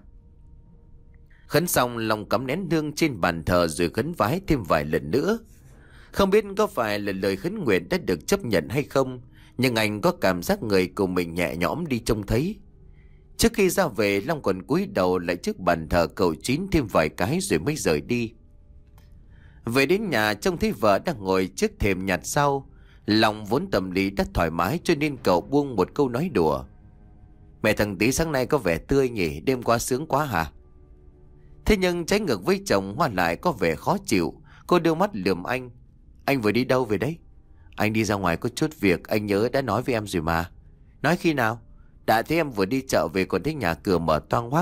S1: Khấn xong, Long cắm nén hương trên bàn thờ rồi khấn vái thêm vài lần nữa. Không biết có phải là lời khấn nguyện đã được chấp nhận hay không, nhưng anh có cảm giác người của mình nhẹ nhõm đi trông thấy. Trước khi ra về, Long còn cúi đầu lại trước bàn thờ cậu Chín thêm vài cái rồi mới rời đi. Về đến nhà trông thấy vợ đang ngồi trước thềm nhặt rau. Lòng vốn tâm lý đã thoải mái cho nên cậu buông một câu nói đùa: Mẹ thằng Tí sáng nay có vẻ tươi nhỉ, đêm qua sướng quá hả? Thế nhưng trái ngược với chồng, Hoa lại có vẻ khó chịu. Cô đưa mắt lườm anh: Anh vừa đi đâu về đấy? Anh đi ra ngoài có chút việc, anh nhớ đã nói với em rồi mà. Nói khi nào? Đã thấy em vừa đi chợ về còn thấy nhà cửa mở toang hoác.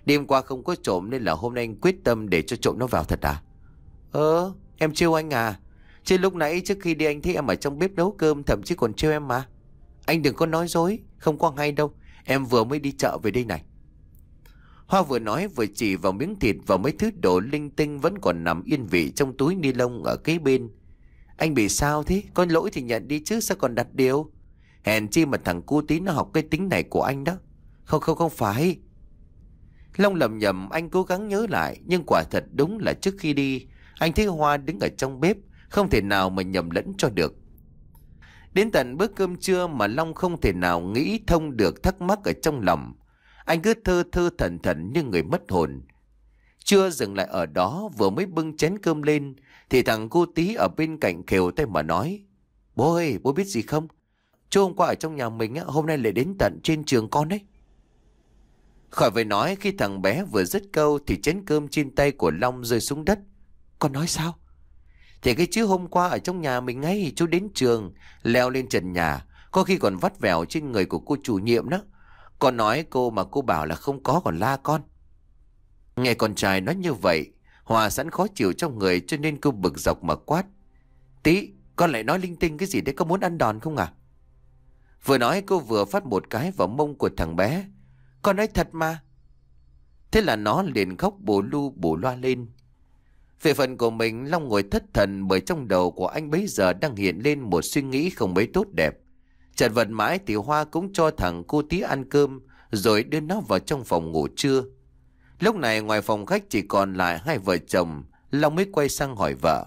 S1: Đêm qua không có trộm nên là hôm nay anh quyết tâm để cho trộm nó vào thật à? Ờ, em trêu anh à? Chứ lúc nãy trước khi đi anh thấy em ở trong bếp nấu cơm, thậm chí còn trêu em mà. Anh đừng có nói dối, không có hay đâu. Em vừa mới đi chợ về đây này. Hoa vừa nói vừa chỉ vào miếng thịt và mấy thứ đồ linh tinh vẫn còn nằm yên vị trong túi ni lông ở kế bên. Anh bị sao thế? Có lỗi thì nhận đi chứ sao còn đặt điều? Hèn chi mà thằng cu tí nó học cái tính này của anh đó. Không không không phải. Long lầm nhầm anh cố gắng nhớ lại, nhưng quả thật đúng là trước khi đi anh thấy Hoa đứng ở trong bếp, không thể nào mà nhầm lẫn cho được. Đến tận bữa cơm trưa mà Long không thể nào nghĩ thông được thắc mắc ở trong lòng. Anh cứ thơ thơ thẩn thẩn như người mất hồn. Chưa dừng lại ở đó, vừa mới bưng chén cơm lên thì thằng cu tí ở bên cạnh khều tay mà nói: Bố ơi, bố biết gì không? Chú hôm qua ở trong nhà mình á, hôm nay lại đến tận trên trường con đấy. Khỏi phải nói, khi thằng bé vừa dứt câu thì chén cơm trên tay của Long rơi xuống đất. Con nói sao? Thì cái chứ hôm qua ở trong nhà mình ấy, chú đến trường, leo lên trần nhà, có khi còn vắt vẻo trên người của cô chủ nhiệm đó. Con nói cô mà cô bảo là không có, còn la con. Nghe con trai nói như vậy, Hòa sẵn khó chịu trong người cho nên cô bực dọc mà quát: Tí, con lại nói linh tinh cái gì đấy, có muốn ăn đòn không à? Vừa nói cô vừa phát một cái vào mông của thằng bé. Con nói thật mà. Thế là nó liền khóc bù lu bù loa lên. Về phần của mình, Long ngồi thất thần bởi trong đầu của anh bấy giờ đang hiện lên một suy nghĩ không mấy tốt đẹp. Chợt vật mãi thì Hoa cũng cho thằng cô tí ăn cơm rồi đưa nó vào trong phòng ngủ trưa. Lúc này ngoài phòng khách chỉ còn lại hai vợ chồng. Long mới quay sang hỏi vợ: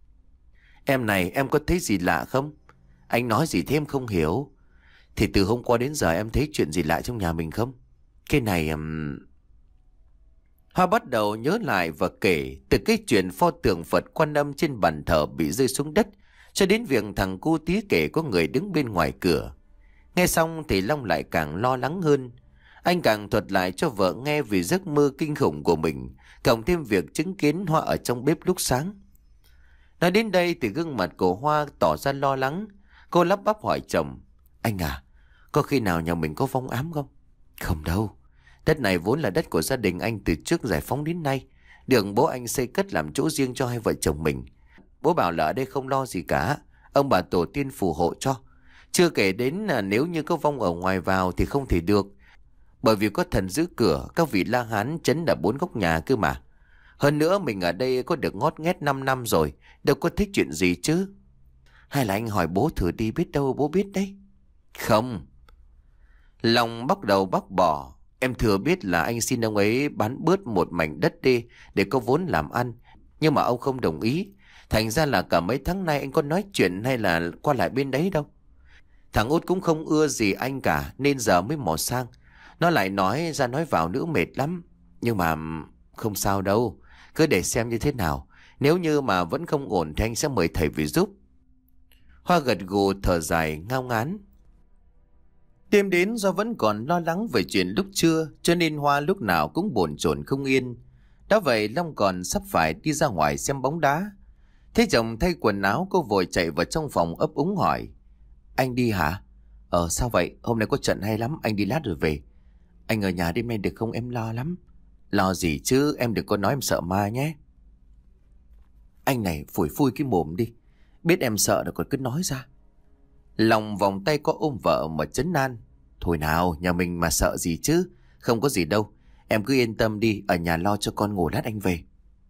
S1: Em này, em có thấy gì lạ không? Anh nói gì thêm không hiểu. Thì từ hôm qua đến giờ em thấy chuyện gì lạ trong nhà mình không? Cái này... Um... Hoa bắt đầu nhớ lại và kể từ cái chuyện pho tượng Phật Quan Âm trên bàn thờ bị rơi xuống đất cho đến việc thằng cu tí kể có người đứng bên ngoài cửa. Nghe xong thì Long lại càng lo lắng hơn. Anh càng thuật lại cho vợ nghe về giấc mơ kinh khủng của mình, cộng thêm việc chứng kiến Hoa ở trong bếp lúc sáng. Nói đến đây thì gương mặt của Hoa tỏ ra lo lắng. Cô lắp bắp hỏi chồng: Anh à, có khi nào nhà mình có vong ám không? Không đâu. Đất này vốn là đất của gia đình anh từ trước giải phóng đến nay. Được bố anh xây cất làm chỗ riêng cho hai vợ chồng mình. Bố bảo là ở đây không lo gì cả. Ông bà tổ tiên phù hộ cho. Chưa kể đến là nếu như có vong ở ngoài vào thì không thể được. Bởi vì có thần giữ cửa, các vị La Hán trấn ở bốn góc nhà cơ mà. Hơn nữa mình ở đây có được ngót nghét năm năm rồi, đâu có thích chuyện gì chứ. Hay là anh hỏi bố thử đi, biết đâu bố biết đấy. Không. Long bắt đầu bác bỏ. Em thừa biết là anh xin ông ấy bán bớt một mảnh đất đi để có vốn làm ăn. Nhưng mà ông không đồng ý. Thành ra là cả mấy tháng nay anh có nói chuyện hay là qua lại bên đấy đâu. Thằng Út cũng không ưa gì anh cả nên giờ mới mò sang. Nó lại nói ra nói vào nữa mệt lắm. Nhưng mà không sao đâu. Cứ để xem như thế nào. Nếu như mà vẫn không ổn thì anh sẽ mời thầy về giúp. Hoa gật gù thở dài ngao ngán. Đêm đến do vẫn còn lo lắng về chuyện lúc trưa cho nên Hoa lúc nào cũng bồn chồn không yên. Đã vậy Long còn sắp phải đi ra ngoài xem bóng đá. Thế chồng thay quần áo, cô vội chạy vào trong phòng ấp úng hỏi: Anh đi hả? Ờ sao vậy? Hôm nay có trận hay lắm, anh đi lát rồi về. Anh ở nhà đêm nay được không, em lo lắm. Lo gì chứ, em đừng có nói em sợ ma nhé. Anh này phủi phui cái mồm đi. Biết em sợ rồi còn cứ nói ra. Lòng vòng tay có ôm vợ mà trấn an. Thôi nào, nhà mình mà sợ gì chứ. Không có gì đâu. Em cứ yên tâm đi, ở nhà lo cho con ngủ lát anh về.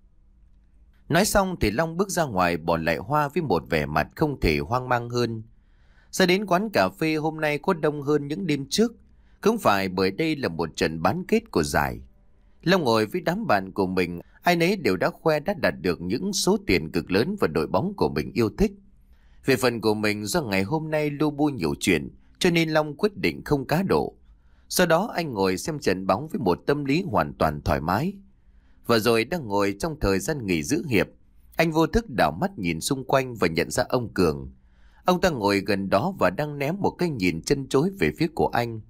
S1: Nói xong thì Long bước ra ngoài bỏ lại Hoa với một vẻ mặt không thể hoang mang hơn. Ra đến quán cà phê hôm nay có đông hơn những đêm trước. Không phải bởi đây là một trận bán kết của giải. Long ngồi với đám bạn của mình, ai nấy đều đã khoe đã đạt được những số tiền cực lớn vào đội bóng của mình yêu thích. Về phần của mình, do ngày hôm nay lu bu nhiều chuyện cho nên Long quyết định không cá độ. Sau đó anh ngồi xem trận bóng với một tâm lý hoàn toàn thoải mái. Và rồi đang ngồi trong thời gian nghỉ giữ hiệp, anh vô thức đảo mắt nhìn xung quanh và nhận ra ông Cường. Ông ta ngồi gần đó và đang ném một cái nhìn chân chối về phía của anh.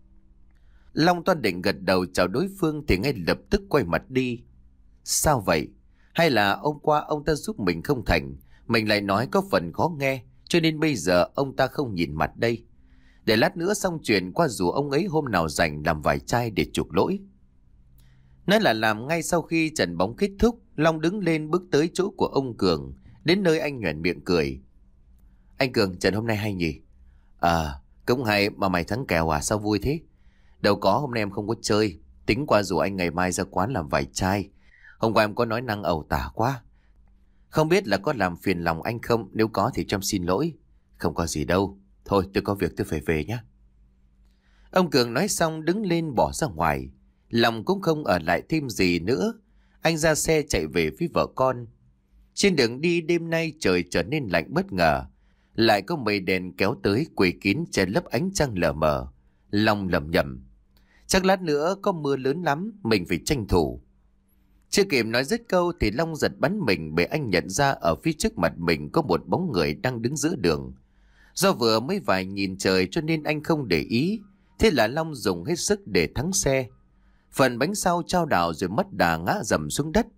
S1: Long toan định gật đầu chào đối phương thì ngay lập tức quay mặt đi. Sao vậy? Hay là hôm qua ông ta giúp mình không thành, mình lại nói có phần khó nghe, cho nên bây giờ ông ta không nhìn mặt đây. Để lát nữa xong chuyện qua rủ ông ấy hôm nào rảnh làm vài chai để chuộc lỗi. Nói là làm ngay sau khi trận bóng kết thúc, Long đứng lên bước tới chỗ của ông Cường, đến nơi anh nhoẻn miệng cười. Anh Cường, trận hôm nay hay nhỉ? À, cũng hay, mà mày thắng kèo à, sao vui thế? Đâu có, hôm nay em không có chơi, tính qua rủ anh ngày mai ra quán làm vài chai. Hôm qua em có nói năng ẩu tả quá. Không biết là có làm phiền lòng anh không, nếu có thì cho em xin lỗi. Không có gì đâu, thôi tôi có việc tôi phải về nhé. Ông Cường nói xong đứng lên bỏ ra ngoài. Lòng cũng không ở lại thêm gì nữa. Anh ra xe chạy về phía vợ con. Trên đường đi đêm nay trời trở nên lạnh bất ngờ. Lại có mây đèn kéo tới quây kín che lấp ánh trăng lờ mờ. Long lầm nhầm. Chắc lát nữa có mưa lớn lắm, mình phải tranh thủ. Chưa kịp nói dứt câu thì Long giật bắn mình bởi anh nhận ra ở phía trước mặt mình có một bóng người đang đứng giữa đường. Do vừa mới vài nhìn trời cho nên anh không để ý. Thế là Long dùng hết sức để thắng xe. Phần bánh sau chao đảo rồi mất đà ngã dầm xuống đất.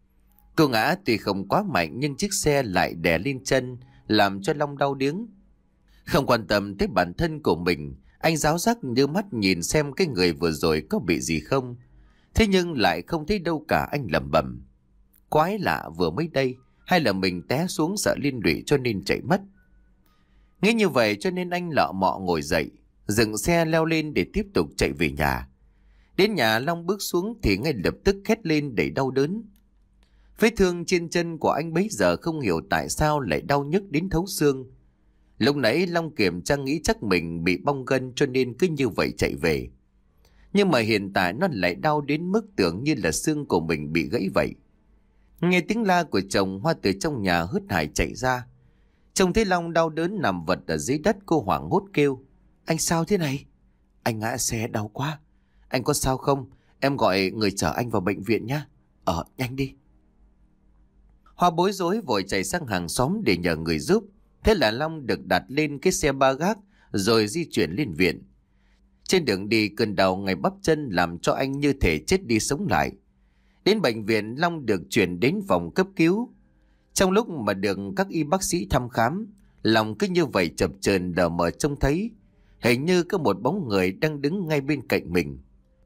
S1: Cô ngã tuy không quá mạnh nhưng chiếc xe lại đè lên chân, làm cho Long đau điếng. Không quan tâm tới bản thân của mình, anh ráo rắc đưa mắt nhìn xem cái người vừa rồi có bị gì không. Thế nhưng lại không thấy đâu cả, anh lẩm bẩm. Quái lạ, vừa mới đây, hay là mình té xuống sợ liên lụy cho nên chạy mất. Nghĩ như vậy cho nên anh lọ mọ ngồi dậy, dừng xe leo lên để tiếp tục chạy về nhà. Đến nhà Long bước xuống thì ngay lập tức hét lên đầy đau đớn. Vết thương trên chân của anh bấy giờ không hiểu tại sao lại đau nhức đến thấu xương. Lúc nãy Long kiểm tra nghĩ chắc mình bị bong gân cho nên cứ như vậy chạy về. Nhưng mà hiện tại nó lại đau đến mức tưởng như là xương của mình bị gãy vậy. Nghe tiếng la của chồng, Hoa từ trong nhà hớt hải chạy ra. Trông thấy Long đau đớn nằm vật ở dưới đất, cô hoảng hốt kêu. Anh sao thế này? Anh ngã xe đau quá. Anh có sao không? Em gọi người chở anh vào bệnh viện nhé. Ờ, nhanh đi. Hoa bối rối vội chạy sang hàng xóm để nhờ người giúp. Thế là Long được đặt lên cái xe ba gác rồi di chuyển lên viện. Trên đường đi cơn đau ngay bắp chân làm cho anh như thể chết đi sống lại. Đến bệnh viện Long được chuyển đến phòng cấp cứu. Trong lúc mà được các y bác sĩ thăm khám, Long cứ như vậy chập chờn lờ mờ trông thấy hình như có một bóng người đang đứng ngay bên cạnh mình.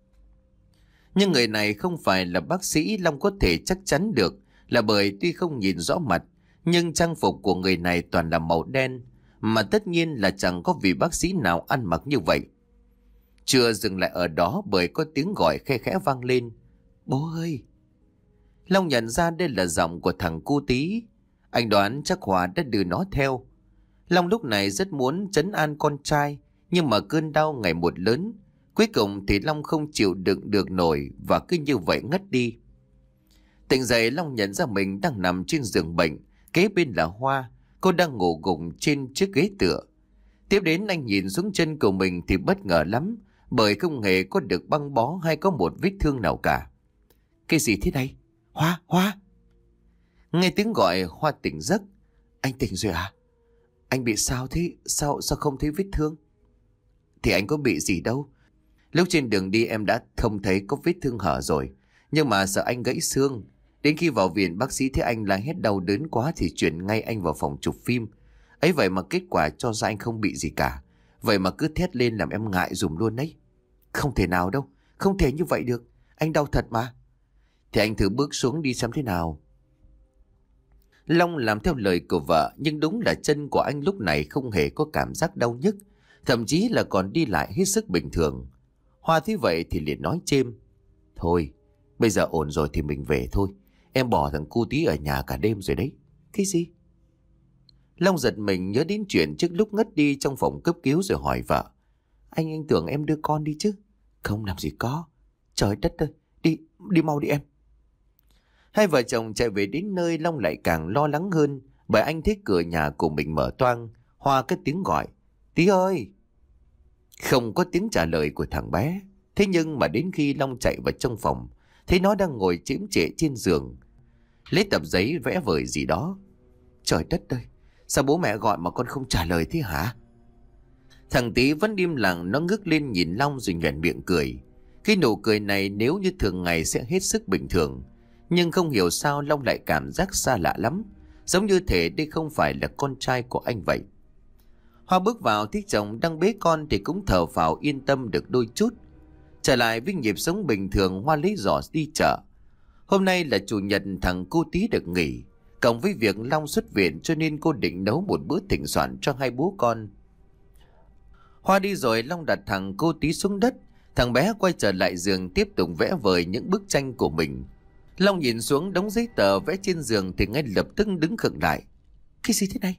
S1: Nhưng người này không phải là bác sĩ, Long có thể chắc chắn được là bởi tuy không nhìn rõ mặt, nhưng trang phục của người này toàn là màu đen, mà tất nhiên là chẳng có vị bác sĩ nào ăn mặc như vậy. Chưa dừng lại ở đó bởi có tiếng gọi khe khẽ vang lên. Bố ơi! Long nhận ra đây là giọng của thằng cu Tí. Anh đoán chắc Hòa đã đưa nó theo. Long lúc này rất muốn trấn an con trai, nhưng mà cơn đau ngày một lớn. Cuối cùng thì Long không chịu đựng được nổi và cứ như vậy ngất đi. Tỉnh dậy Long nhận ra mình đang nằm trên giường bệnh, kế bên là Hoa, cô đang ngủ gục trên chiếc ghế tựa. Tiếp đến anh nhìn xuống chân của mình thì bất ngờ lắm, bởi không hề có được băng bó hay có một vết thương nào cả. Cái gì thế này? Hoa, Hoa! Nghe tiếng gọi Hoa tỉnh giấc. Anh tỉnh rồi à? Anh bị sao thế? Sao, sao không thấy vết thương? Thì anh có bị gì đâu. Lúc trên đường đi em đã không thấy có vết thương hở rồi. Nhưng mà sợ anh gãy xương. Đến khi vào viện bác sĩ thấy anh la hét đau đớn quá thì chuyển ngay anh vào phòng chụp phim. Ấy vậy mà kết quả cho ra anh không bị gì cả. Vậy mà cứ thét lên làm em ngại dùm luôn đấy. Không thể nào đâu. Không thể như vậy được. Anh đau thật mà. Thì anh thử bước xuống đi xem thế nào. Long làm theo lời của vợ, nhưng đúng là chân của anh lúc này không hề có cảm giác đau nhức, thậm chí là còn đi lại hết sức bình thường. Hoa thấy vậy thì liền nói chêm. Thôi, bây giờ ổn rồi thì mình về thôi. Em bỏ thằng cu Tí ở nhà cả đêm rồi đấy. Cái gì? Long giật mình nhớ đến chuyện trước lúc ngất đi trong phòng cấp cứu rồi hỏi vợ. Anh anh tưởng em đưa con đi chứ. Không làm gì có. Trời đất ơi, đi, đi mau đi em. Hai vợ chồng chạy về đến nơi, Long lại càng lo lắng hơn, bởi anh thấy cửa nhà của mình mở toang. Hoa cất tiếng gọi. Tí ơi! Không có tiếng trả lời của thằng bé. Thế nhưng mà đến khi Long chạy vào trong phòng, thấy nó đang ngồi chễm chệ trên giường, lấy tập giấy vẽ vời gì đó. Trời đất ơi! Sao bố mẹ gọi mà con không trả lời thế hả? Thằng Tí vẫn im lặng, nó ngước lên nhìn Long rồi nhoẻn miệng cười. Cái nụ cười này nếu như thường ngày sẽ hết sức bình thường, nhưng không hiểu sao Long lại cảm giác xa lạ lắm, giống như thể đây không phải là con trai của anh vậy. Hoa bước vào thấy chồng đang bế con thì cũng thở phào yên tâm được đôi chút. Trở lại với nhịp sống bình thường, Hoa lấy giỏ đi chợ. Hôm nay là chủ nhật, thằng cu Tí được nghỉ. Cộng với việc Long xuất viện cho nên cô định nấu một bữa thịnh soạn cho hai bố con. Hoa đi rồi, Long đặt thằng cô Tí xuống đất. Thằng bé quay trở lại giường tiếp tục vẽ vời những bức tranh của mình. Long nhìn xuống đống giấy tờ vẽ trên giường thì ngay lập tức đứng khựng lại. Cái gì thế này?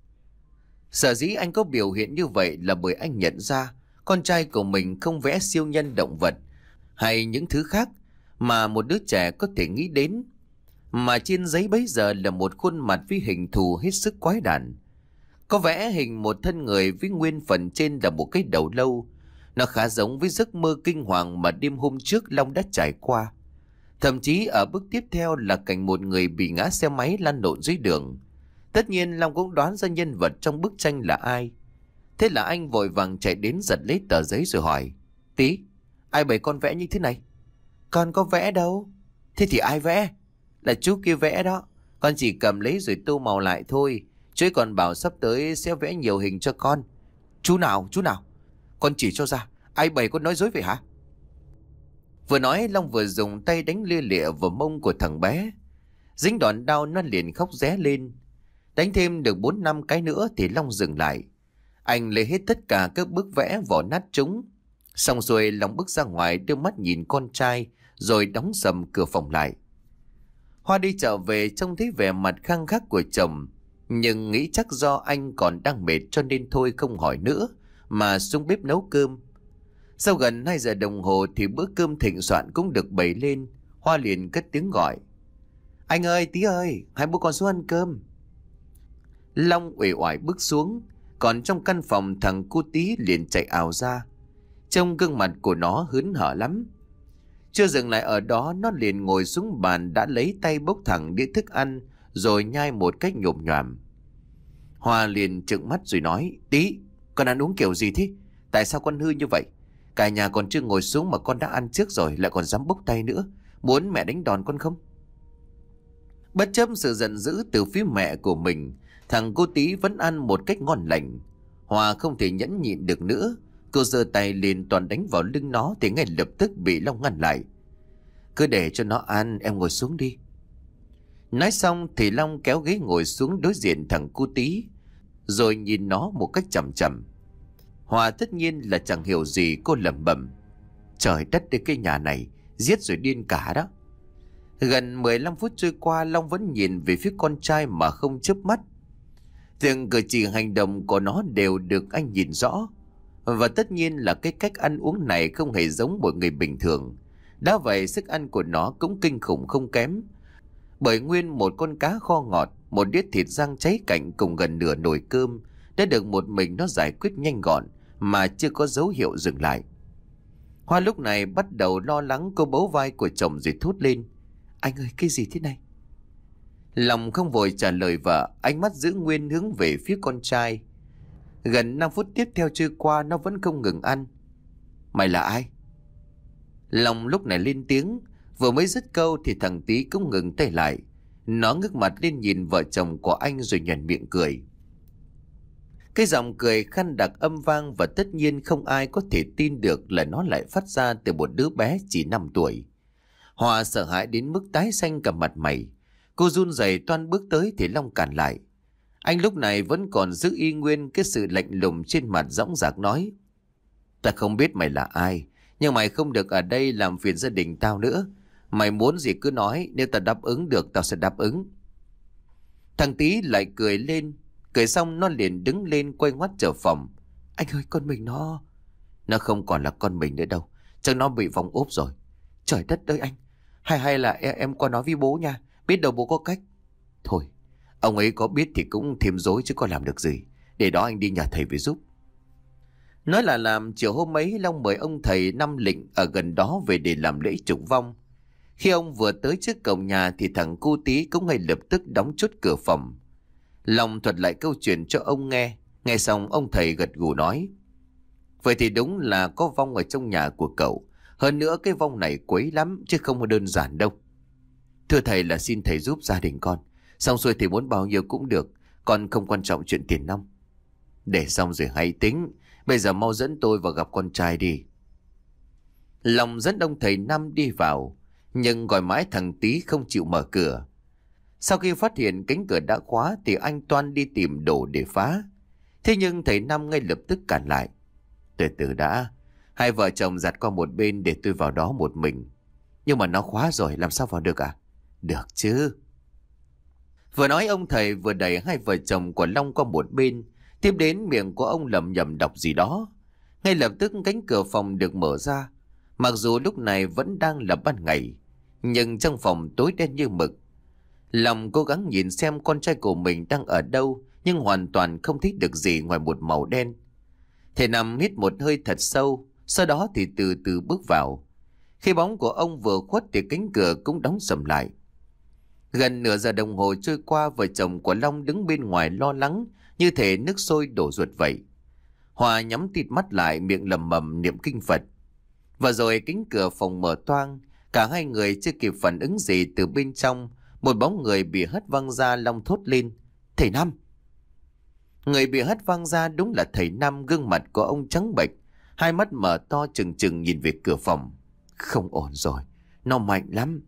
S1: Sở dĩ anh có biểu hiện như vậy là bởi anh nhận ra con trai của mình không vẽ siêu nhân động vật hay những thứ khác mà một đứa trẻ có thể nghĩ đến. Mà trên giấy bấy giờ là một khuôn mặt với hình thù hết sức quái đản. Có vẽ hình một thân người với nguyên phần trên là một cái đầu lâu. Nó khá giống với giấc mơ kinh hoàng mà đêm hôm trước Long đã trải qua. Thậm chí ở bức tiếp theo là cảnh một người bị ngã xe máy lăn lộn dưới đường. Tất nhiên Long cũng đoán ra nhân vật trong bức tranh là ai. Thế là anh vội vàng chạy đến giật lấy tờ giấy rồi hỏi. Tí, ai bày con vẽ như thế này? Con có vẽ đâu. Thế thì ai vẽ? Là chú kia vẽ đó. Con chỉ cầm lấy rồi tô màu lại thôi. Chú ấy còn bảo sắp tới sẽ vẽ nhiều hình cho con. Chú nào, chú nào? Con chỉ cho ra. Ai bày con nói dối vậy hả? Vừa nói Long vừa dùng tay đánh lia lịa vào mông của thằng bé. Dính đòn đau nó liền khóc ré lên. Đánh thêm được bốn năm cái nữa thì Long dừng lại. Anh lấy hết tất cả các bức vẽ vỏ nát chúng. Xong rồi Long bước ra ngoài đưa mắt nhìn con trai rồi đóng sầm cửa phòng lại. Hoa đi chợ về trông thấy vẻ mặt khăng khắc của chồng, nhưng nghĩ chắc do anh còn đang mệt cho nên thôi không hỏi nữa mà xuống bếp nấu cơm. Sau gần hai giờ đồng hồ thì bữa cơm thịnh soạn cũng được bày lên. Hoa liền cất tiếng gọi. Anh ơi, Tí ơi, hai bố con xuống ăn cơm. Long uể oải bước xuống. Còn trong căn phòng thằng cu Tí liền chạy ào ra. Trông gương mặt của nó hớn hở lắm. Chưa dừng lại ở đó, nó liền ngồi xuống bàn đã lấy tay bốc thẳng đĩa thức ăn rồi nhai một cách nhồm nhoàm. Hoa liền trợn mắt rồi nói. Tí, con ăn uống kiểu gì thế? Tại sao con hư như vậy? Cả nhà còn chưa ngồi xuống mà con đã ăn trước rồi lại còn dám bốc tay nữa. Muốn mẹ đánh đòn con không? Bất chấp sự giận dữ từ phía mẹ của mình, thằng cô Tí vẫn ăn một cách ngon lành. Hoa không thể nhẫn nhịn được nữa. Cô giơ tay lên toàn đánh vào lưng nó thì ngay lập tức bị Long ngăn lại. Cứ để cho nó ăn, em ngồi xuống đi. Nói xong thì Long kéo ghế ngồi xuống đối diện thằng cu Tí, rồi nhìn nó một cách chằm chằm. Hoa tất nhiên là chẳng hiểu gì, cô lẩm bẩm. Trời đất ơi, cái nhà này giết rồi điên cả đó. Gần mười lăm phút trôi qua, Long vẫn nhìn về phía con trai mà không chớp mắt. Từng cử chỉ hành động của nó đều được anh nhìn rõ. Và tất nhiên là cái cách ăn uống này không hề giống một người bình thường. Đã vậy sức ăn của nó cũng kinh khủng không kém. Bởi nguyên một con cá kho ngọt, một đĩa thịt rang cháy cạnh cùng gần nửa nồi cơm đã được một mình nó giải quyết nhanh gọn mà chưa có dấu hiệu dừng lại. Hoa lúc này bắt đầu lo lắng, cô bấu vai của chồng rồi thốt lên. Anh ơi, cái gì thế này? Lòng không vội trả lời vợ, ánh mắt giữ nguyên hướng về phía con trai. Gần năm phút tiếp theo trôi qua, nó vẫn không ngừng ăn. Mày là ai? Lòng lúc này lên tiếng. Vừa mới dứt câu thì thằng Tí cũng ngừng tay lại. Nó ngước mặt lên nhìn vợ chồng của anh rồi nhoẻn miệng cười. Cái giọng cười khăn đặc âm vang và tất nhiên không ai có thể tin được là nó lại phát ra từ một đứa bé chỉ năm tuổi. Hoa sợ hãi đến mức tái xanh cả mặt mày. Cô run rẩy toan bước tới thì Long cản lại. Anh lúc này vẫn còn giữ y nguyên cái sự lạnh lùng trên mặt, dõng dạc nói. Ta không biết mày là ai, nhưng mày không được ở đây làm phiền gia đình tao nữa. Mày muốn gì cứ nói, nếu tao đáp ứng được tao sẽ đáp ứng. Thằng Tí lại cười lên. Cười xong nó liền đứng lên quay ngoắt trở phòng. Anh ơi, con mình nó... Nó không còn là con mình nữa đâu. Chắc nó bị vòng ốp rồi. Trời đất ơi anh. Hay hay là em, em qua nói với bố nha. Biết đâu bố có cách. Thôi, ông ấy có biết thì cũng thêm dối chứ có làm được gì. Để đó anh đi nhờ thầy về giúp. Nói là làm, chiều hôm ấy Long mời ông thầy Năm Lịnh ở gần đó về để làm lễ trục vong. Khi ông vừa tới trước cổng nhà thì thằng cu Tí cũng ngay lập tức đóng chốt cửa phòng. Long thuật lại câu chuyện cho ông nghe. Nghe xong ông thầy gật gù nói. Vậy thì đúng là có vong ở trong nhà của cậu. Hơn nữa cái vong này quấy lắm chứ không có đơn giản đâu. Thưa thầy là xin thầy giúp gia đình con. Xong xuôi thì muốn bao nhiêu cũng được. Con không quan trọng chuyện tiền nong. Để xong rồi hãy tính. Bây giờ mau dẫn tôi vào gặp con trai đi. Long dẫn ông thầy Năm đi vào, nhưng gọi mãi thằng Tý không chịu mở cửa. Sau khi phát hiện cánh cửa đã khóa thì anh toan đi tìm đồ để phá. Thế nhưng thầy Năm ngay lập tức cản lại. Từ từ đã, hai vợ chồng giặt qua một bên để tôi vào đó một mình. Nhưng mà nó khóa rồi, làm sao vào được à? Được chứ. Vừa nói ông thầy vừa đẩy hai vợ chồng của Long qua một bên. Tiếp đến miệng của ông lẩm nhẩm đọc gì đó. Ngay lập tức cánh cửa phòng được mở ra. Mặc dù lúc này vẫn đang là ban ngày, nhưng trong phòng tối đen như mực. Long cố gắng nhìn xem con trai của mình đang ở đâu, nhưng hoàn toàn không thấy được gì ngoài một màu đen. Thầy Năm hít một hơi thật sâu, sau đó thì từ từ bước vào. Khi bóng của ông vừa khuất thì cánh cửa cũng đóng sầm lại. Gần nửa giờ đồng hồ trôi qua, vợ chồng của Long đứng bên ngoài lo lắng, như thể nước sôi đổ ruột vậy. Hòa nhắm tịt mắt lại, miệng lẩm bẩm niệm kinh Phật. Và rồi cánh cửa phòng mở toang, cả hai người chưa kịp phản ứng gì từ bên trong, một bóng người bị hất văng ra. Long thốt lên: Thầy Năm! Người bị hất văng ra đúng là thầy Năm. Gương mặt của ông trắng bệch, hai mắt mở to trừng trừng nhìn về cửa phòng. Không ổn rồi, nó mạnh lắm.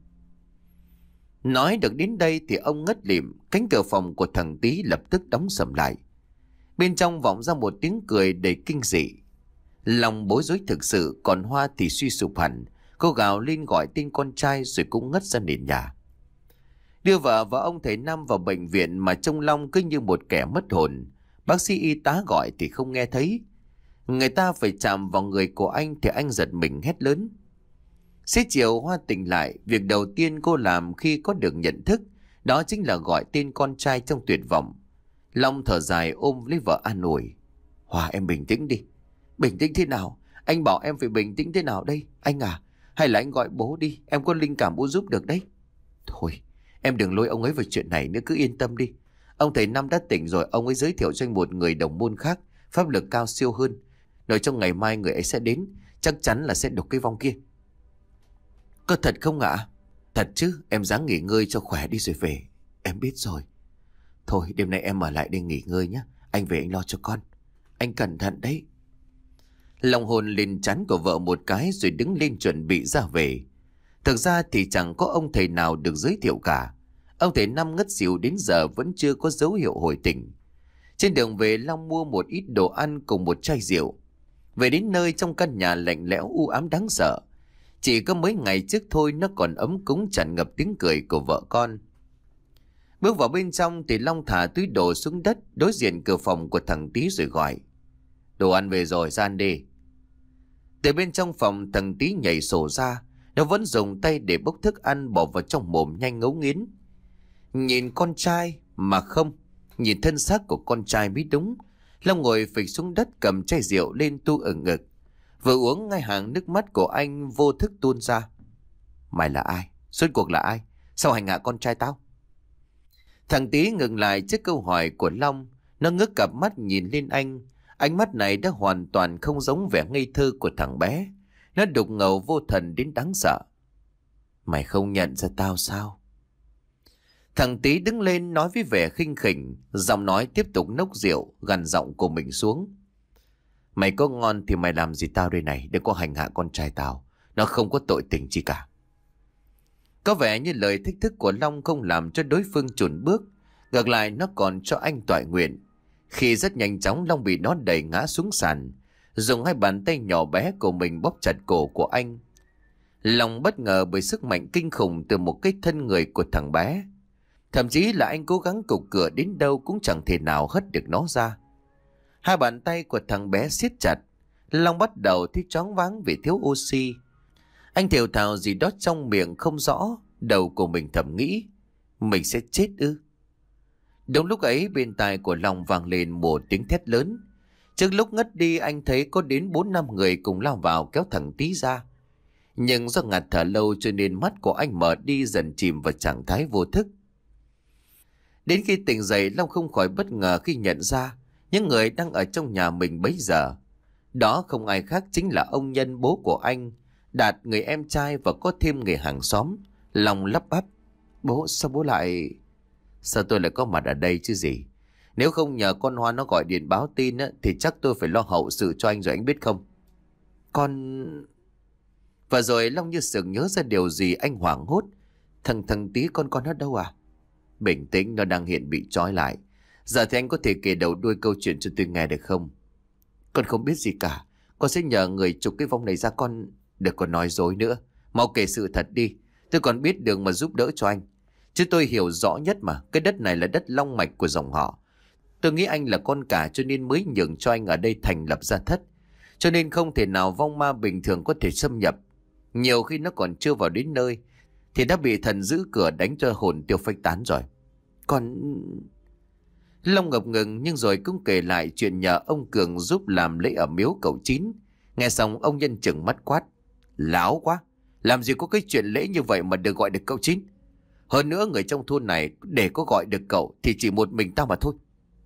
S1: Nói được đến đây thì ông ngất lịm. Cánh cửa phòng của thằng Tý lập tức đóng sầm lại. Bên trong vọng ra một tiếng cười đầy kinh dị. Lòng bối rối thực sự, còn Hoa thì suy sụp hẳn. Cô gào lên gọi tên con trai rồi cũng ngất ra nền nhà. Đưa vợ và ông thầy Năm vào bệnh viện mà trông Long cứ như một kẻ mất hồn. Bác sĩ y tá gọi thì không nghe thấy. Người ta phải chạm vào người của anh thì anh giật mình hét lớn. Xế chiều Hoa tỉnh lại, việc đầu tiên cô làm khi có được nhận thức đó chính là gọi tên con trai trong tuyệt vọng. Long thở dài ôm lấy vợ an ủi. Hoa, em bình tĩnh đi. Bình tĩnh thế nào? Anh bảo em phải bình tĩnh thế nào đây? Anh à, hay là anh gọi bố đi, em có linh cảm bố giúp được đấy. Thôi, em đừng lôi ông ấy vào chuyện này nữa, cứ yên tâm đi. Ông thầy Năm đã tỉnh rồi, ông ấy giới thiệu cho anh một người đồng môn khác, pháp lực cao siêu hơn. Nói trong ngày mai người ấy sẽ đến, chắc chắn là sẽ đục cái vong kia. Có thật không ạ? Thật chứ, em ráng nghỉ ngơi cho khỏe đi rồi về. Em biết rồi. Thôi đêm nay em ở lại đây nghỉ ngơi nhé. Anh về anh lo cho con. Anh cẩn thận đấy. Lòng hồn lên trán của vợ một cái rồi đứng lên chuẩn bị ra về. Thực ra thì chẳng có ông thầy nào được giới thiệu cả. Ông thầy Năm ngất xỉu đến giờ vẫn chưa có dấu hiệu hồi tỉnh. Trên đường về, Long mua một ít đồ ăn cùng một chai rượu. Về đến nơi, trong căn nhà lạnh lẽo u ám đáng sợ. Chỉ có mấy ngày trước thôi nó còn ấm cúng tràn ngập tiếng cười của vợ con. Bước vào bên trong thì Long thả túi đồ xuống đất đối diện cửa phòng của thằng Tý rồi gọi. Đồ ăn về rồi, ra ăn đi. Từ bên trong phòng, thằng Tý nhảy sổ ra. Nó vẫn dùng tay để bốc thức ăn bỏ vào trong mồm nhanh ngấu nghiến. Nhìn con trai mà không, nhìn thân xác của con trai mới đúng. Long ngồi phịch xuống đất cầm chai rượu lên tu ở ngực. Vừa uống ngay hàng nước mắt của anh vô thức tuôn ra. Mày là ai? Suốt cuộc là ai? Sao hành hạ con trai tao? Thằng Tý ngừng lại trước câu hỏi của Long. Nó ngước cặp mắt nhìn lên anh. Ánh mắt này đã hoàn toàn không giống vẻ ngây thơ của thằng bé. Nó đục ngầu vô thần đến đáng sợ. Mày không nhận ra tao sao? Thằng Tý đứng lên nói với vẻ khinh khỉnh. Giọng nói tiếp tục nốc rượu, gằn giọng của mình xuống. Mày có ngon thì mày làm gì tao đây này, đừng có hành hạ con trai tao. Nó không có tội tình chi cả. Có vẻ như lời thách thức của Long không làm cho đối phương chùn bước. Ngược lại nó còn cho anh toại nguyện. Khi rất nhanh chóng Long bị nó đẩy ngã xuống sàn, dùng hai bàn tay nhỏ bé của mình bóp chặt cổ của anh. Long bất ngờ bởi sức mạnh kinh khủng từ một cái thân người của thằng bé. Thậm chí là anh cố gắng cục cửa đến đâu cũng chẳng thể nào hất được nó ra. Hai bàn tay của thằng bé siết chặt. Long bắt đầu thấy choáng váng vì thiếu oxy. Anh thều thào gì đó trong miệng không rõ. Đầu của mình thầm nghĩ, mình sẽ chết ư? Đúng lúc ấy bên tai của Long vang lên một tiếng thét lớn. Trước lúc ngất đi anh thấy có đến bốn năm người cùng lao vào kéo thằng Tý ra. Nhưng do ngạt thở lâu cho nên mắt của anh mở đi, dần chìm vào trạng thái vô thức. Đến khi tỉnh dậy, Long không khỏi bất ngờ khi nhận ra những người đang ở trong nhà mình bấy giờ. Đó không ai khác chính là ông Nhân, bố của anh, Đạt, người em trai, và có thêm người hàng xóm. Long lắp bắp. Bố, sao bố lại... Sao tôi lại có mặt ở đây chứ gì? Nếu không nhờ con Hoa nó gọi điện báo tin á, thì chắc tôi phải lo hậu sự cho anh rồi, anh biết không? Con... Và rồi Long như sực nhớ ra điều gì, anh hoảng hốt. Thằng thằng tí con con nó đâu à? Bình tĩnh, nó đang hiện bị trói lại. Giờ thì anh có thể kể đầu đuôi câu chuyện cho tôi nghe được không? Con không biết gì cả. Con sẽ nhờ người chụp cái vong này ra con. Đừng còn nói dối nữa. Mau kể sự thật đi. Tôi còn biết đường mà giúp đỡ cho anh. Chứ tôi hiểu rõ nhất mà. Cái đất này là đất long mạch của dòng họ. Tôi nghĩ anh là con cả cho nên mới nhường cho anh ở đây thành lập gia thất. Cho nên không thể nào vong ma bình thường có thể xâm nhập. Nhiều khi nó còn chưa vào đến nơi thì đã bị thần giữ cửa đánh cho hồn tiêu phách tán rồi. Còn... Long ngập ngừng nhưng rồi cũng kể lại chuyện nhờ ông Cường giúp làm lễ ở miếu cậu Chín. Nghe xong ông Nhân chừng mắt quát. Láo quá. Làm gì có cái chuyện lễ như vậy mà được gọi được cậu Chín. Hơn nữa người trong thôn này để có gọi được cậu thì chỉ một mình tao mà thôi.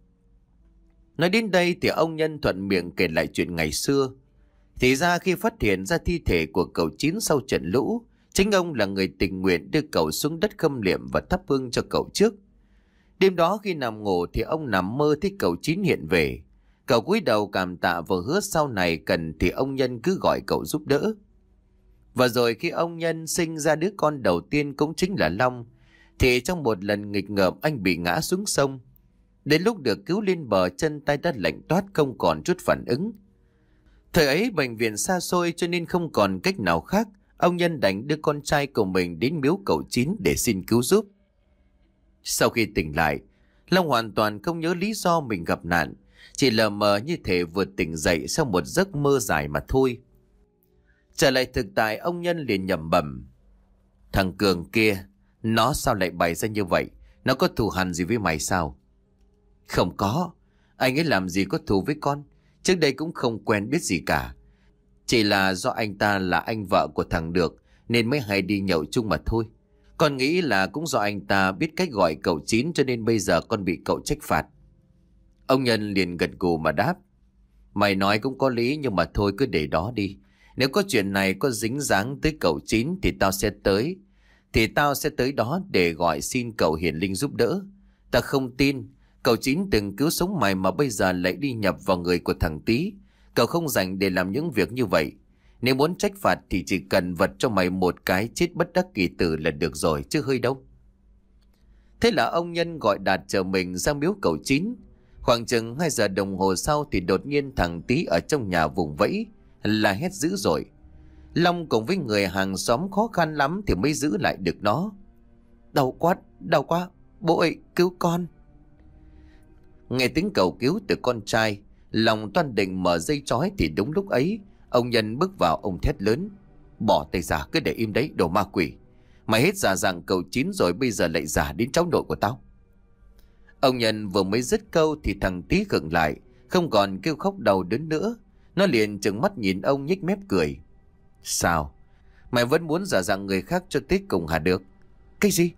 S1: Nói đến đây thì ông Nhân thuận miệng kể lại chuyện ngày xưa. Thì ra khi phát hiện ra thi thể của cậu Chín sau trận lũ, chính ông là người tình nguyện đưa cậu xuống đất khâm liệm và thắp hương cho cậu trước. Đêm đó khi nằm ngủ thì ông nằm mơ thấy cậu Chín hiện về. Cậu cúi đầu cảm tạ và hứa sau này cần thì ông Nhân cứ gọi cậu giúp đỡ. Và rồi khi ông Nhân sinh ra đứa con đầu tiên cũng chính là Long, thì trong một lần nghịch ngợm anh bị ngã xuống sông. Đến lúc được cứu lên bờ chân tay đã lạnh toát không còn chút phản ứng. Thời ấy bệnh viện xa xôi cho nên không còn cách nào khác. Ông Nhân đành đưa con trai của mình đến miếu cậu Chín để xin cứu giúp. Sau khi tỉnh lại, Long hoàn toàn không nhớ lý do mình gặp nạn. Chỉ lờ mờ như thể vừa tỉnh dậy sau một giấc mơ dài mà thôi. Trở lại thực tại, ông Nhân liền nhẩm bẩm. Thằng Cường kia, nó sao lại bày ra như vậy? Nó có thù hằn gì với mày sao? Không có. Anh ấy làm gì có thù với con. Trước đây cũng không quen biết gì cả. Chỉ là do anh ta là anh vợ của thằng Được nên mới hay đi nhậu chung mà thôi. Con nghĩ là cũng do anh ta biết cách gọi cậu Chín cho nên bây giờ con bị cậu trách phạt. Ông Nhân liền gật gù mà đáp. Mày nói cũng có lý nhưng mà thôi cứ để đó đi. Nếu có chuyện này có dính dáng tới cậu Chín thì tao sẽ tới. Thì tao sẽ tới đó để gọi xin cậu hiển linh giúp đỡ. Tao không tin cậu Chín từng cứu sống mày mà bây giờ lại đi nhập vào người của thằng Tý. Cậu không dành để làm những việc như vậy. Nếu muốn trách phạt thì chỉ cần vật cho mày một cái chết bất đắc kỳ tử là được rồi chứ hơi đâu. Thế là ông Nhân gọi Đạt chờ mình ra miếu cậu Chín. Khoảng chừng hai giờ đồng hồ sau thì đột nhiên thằng Tý ở trong nhà vùng vẫy là hét dữ dội. Long cùng với người hàng xóm khó khăn lắm thì mới giữ lại được nó. Đau quá, đau quá, bố ơi cứu con. Nghe tiếng cầu cứu từ con trai, Long toan định mở dây trói thì đúng lúc ấy ông Nhân bước vào, ông thét lớn. Bỏ tay ra, cứ để im đấy đồ ma quỷ. Mày hết giả dạng cậu Chín rồi bây giờ lại giả đến cháu nội của tao. Ông Nhân vừa mới dứt câu thì thằng Tý khựng lại, không còn kêu khóc đau đớn nữa. Nó liền trừng mắt nhìn ông nhếch mép cười. Sao? Mày vẫn muốn giả dạng người khác cho tới cùng hả Được? Cái gì?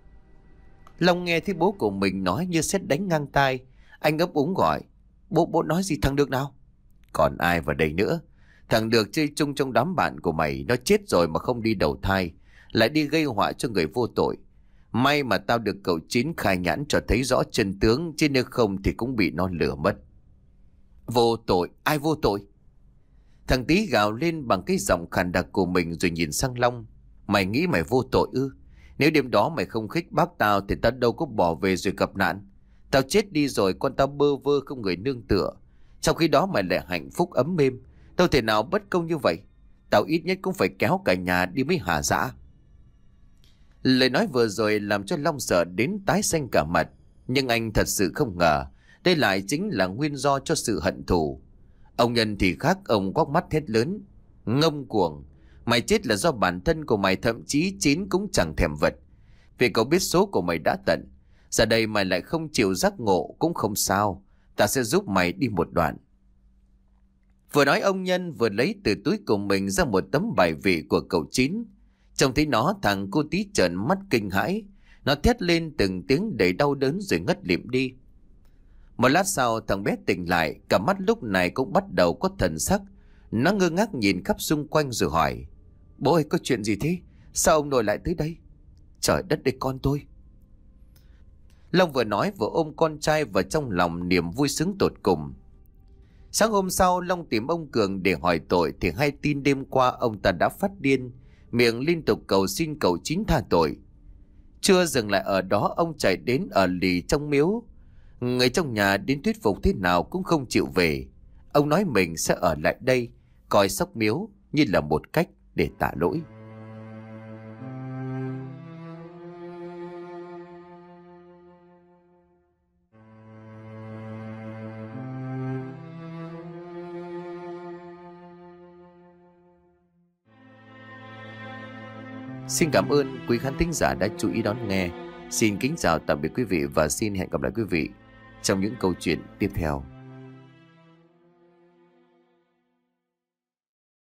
S1: Long nghe thấy bố của mình nói như sét đánh ngang tai. Anh ấp úng gọi. Bố, bố nói gì thằng Được nào? Còn ai vào đây nữa? Thằng Được chơi chung trong đám bạn của mày. Nó chết rồi mà không đi đầu thai, lại đi gây họa cho người vô tội. May mà tao được cậu Chín khai nhãn cho thấy rõ chân tướng, chứ nếu không thì cũng bị nó lừa mất. Vô tội? Ai vô tội? Thằng Tý gào lên bằng cái giọng khàn đặc của mình rồi nhìn sang Long. Mày nghĩ mày vô tội ư? Nếu đêm đó mày không khích bác tao thì tao đâu có bỏ về rồi gặp nạn. Tao chết đi rồi con tao bơ vơ không người nương tựa. Trong khi đó mày lại hạnh phúc ấm êm. Đâu thể nào bất công như vậy. Tao ít nhất cũng phải kéo cả nhà đi mới hả dã. Lời nói vừa rồi làm cho Long sợ đến tái xanh cả mặt. Nhưng anh thật sự không ngờ đây lại chính là nguyên do cho sự hận thù. Ông Nhân thì khác, ông quắc mắt hét lớn. Ngông cuồng, mày chết là do bản thân của mày, thậm chí Chín cũng chẳng thèm vật. Vì cậu biết số của mày đã tận. Giờ đây mày lại không chịu giác ngộ cũng không sao. Ta sẽ giúp mày đi một đoạn. Vừa nói ông Nhân vừa lấy từ túi của mình ra một tấm bài vị của cậu Chín. Trông thấy nó, thằng cô Tí trợn mắt kinh hãi. Nó thét lên từng tiếng đầy đau đớn rồi ngất lịm đi. Một lát sau thằng bé tỉnh lại, cả mắt lúc này cũng bắt đầu có thần sắc. Nó ngơ ngác nhìn khắp xung quanh rồi hỏi. Bố ơi, có chuyện gì thế? Sao ông nội lại tới đây? Trời đất ơi con tôi. Long vừa nói vừa ôm con trai vào trong lòng niềm vui sướng tột cùng. Sáng hôm sau Long tìm ông Cường để hỏi tội thì hay tin đêm qua ông ta đã phát điên, miệng liên tục cầu xin cậu Chín tha tội. Chưa dừng lại ở đó, ông chạy đến ở lì trong miếu. Người trong nhà đến thuyết phục thế nào cũng không chịu về. Ông nói mình sẽ ở lại đây coi sóc miếu như là một cách để tạ lỗi. Xin cảm ơn quý khán thính giả đã chú ý đón nghe. Xin kính chào tạm biệt quý vị và xin hẹn gặp lại quý vị trong những câu chuyện tiếp theo.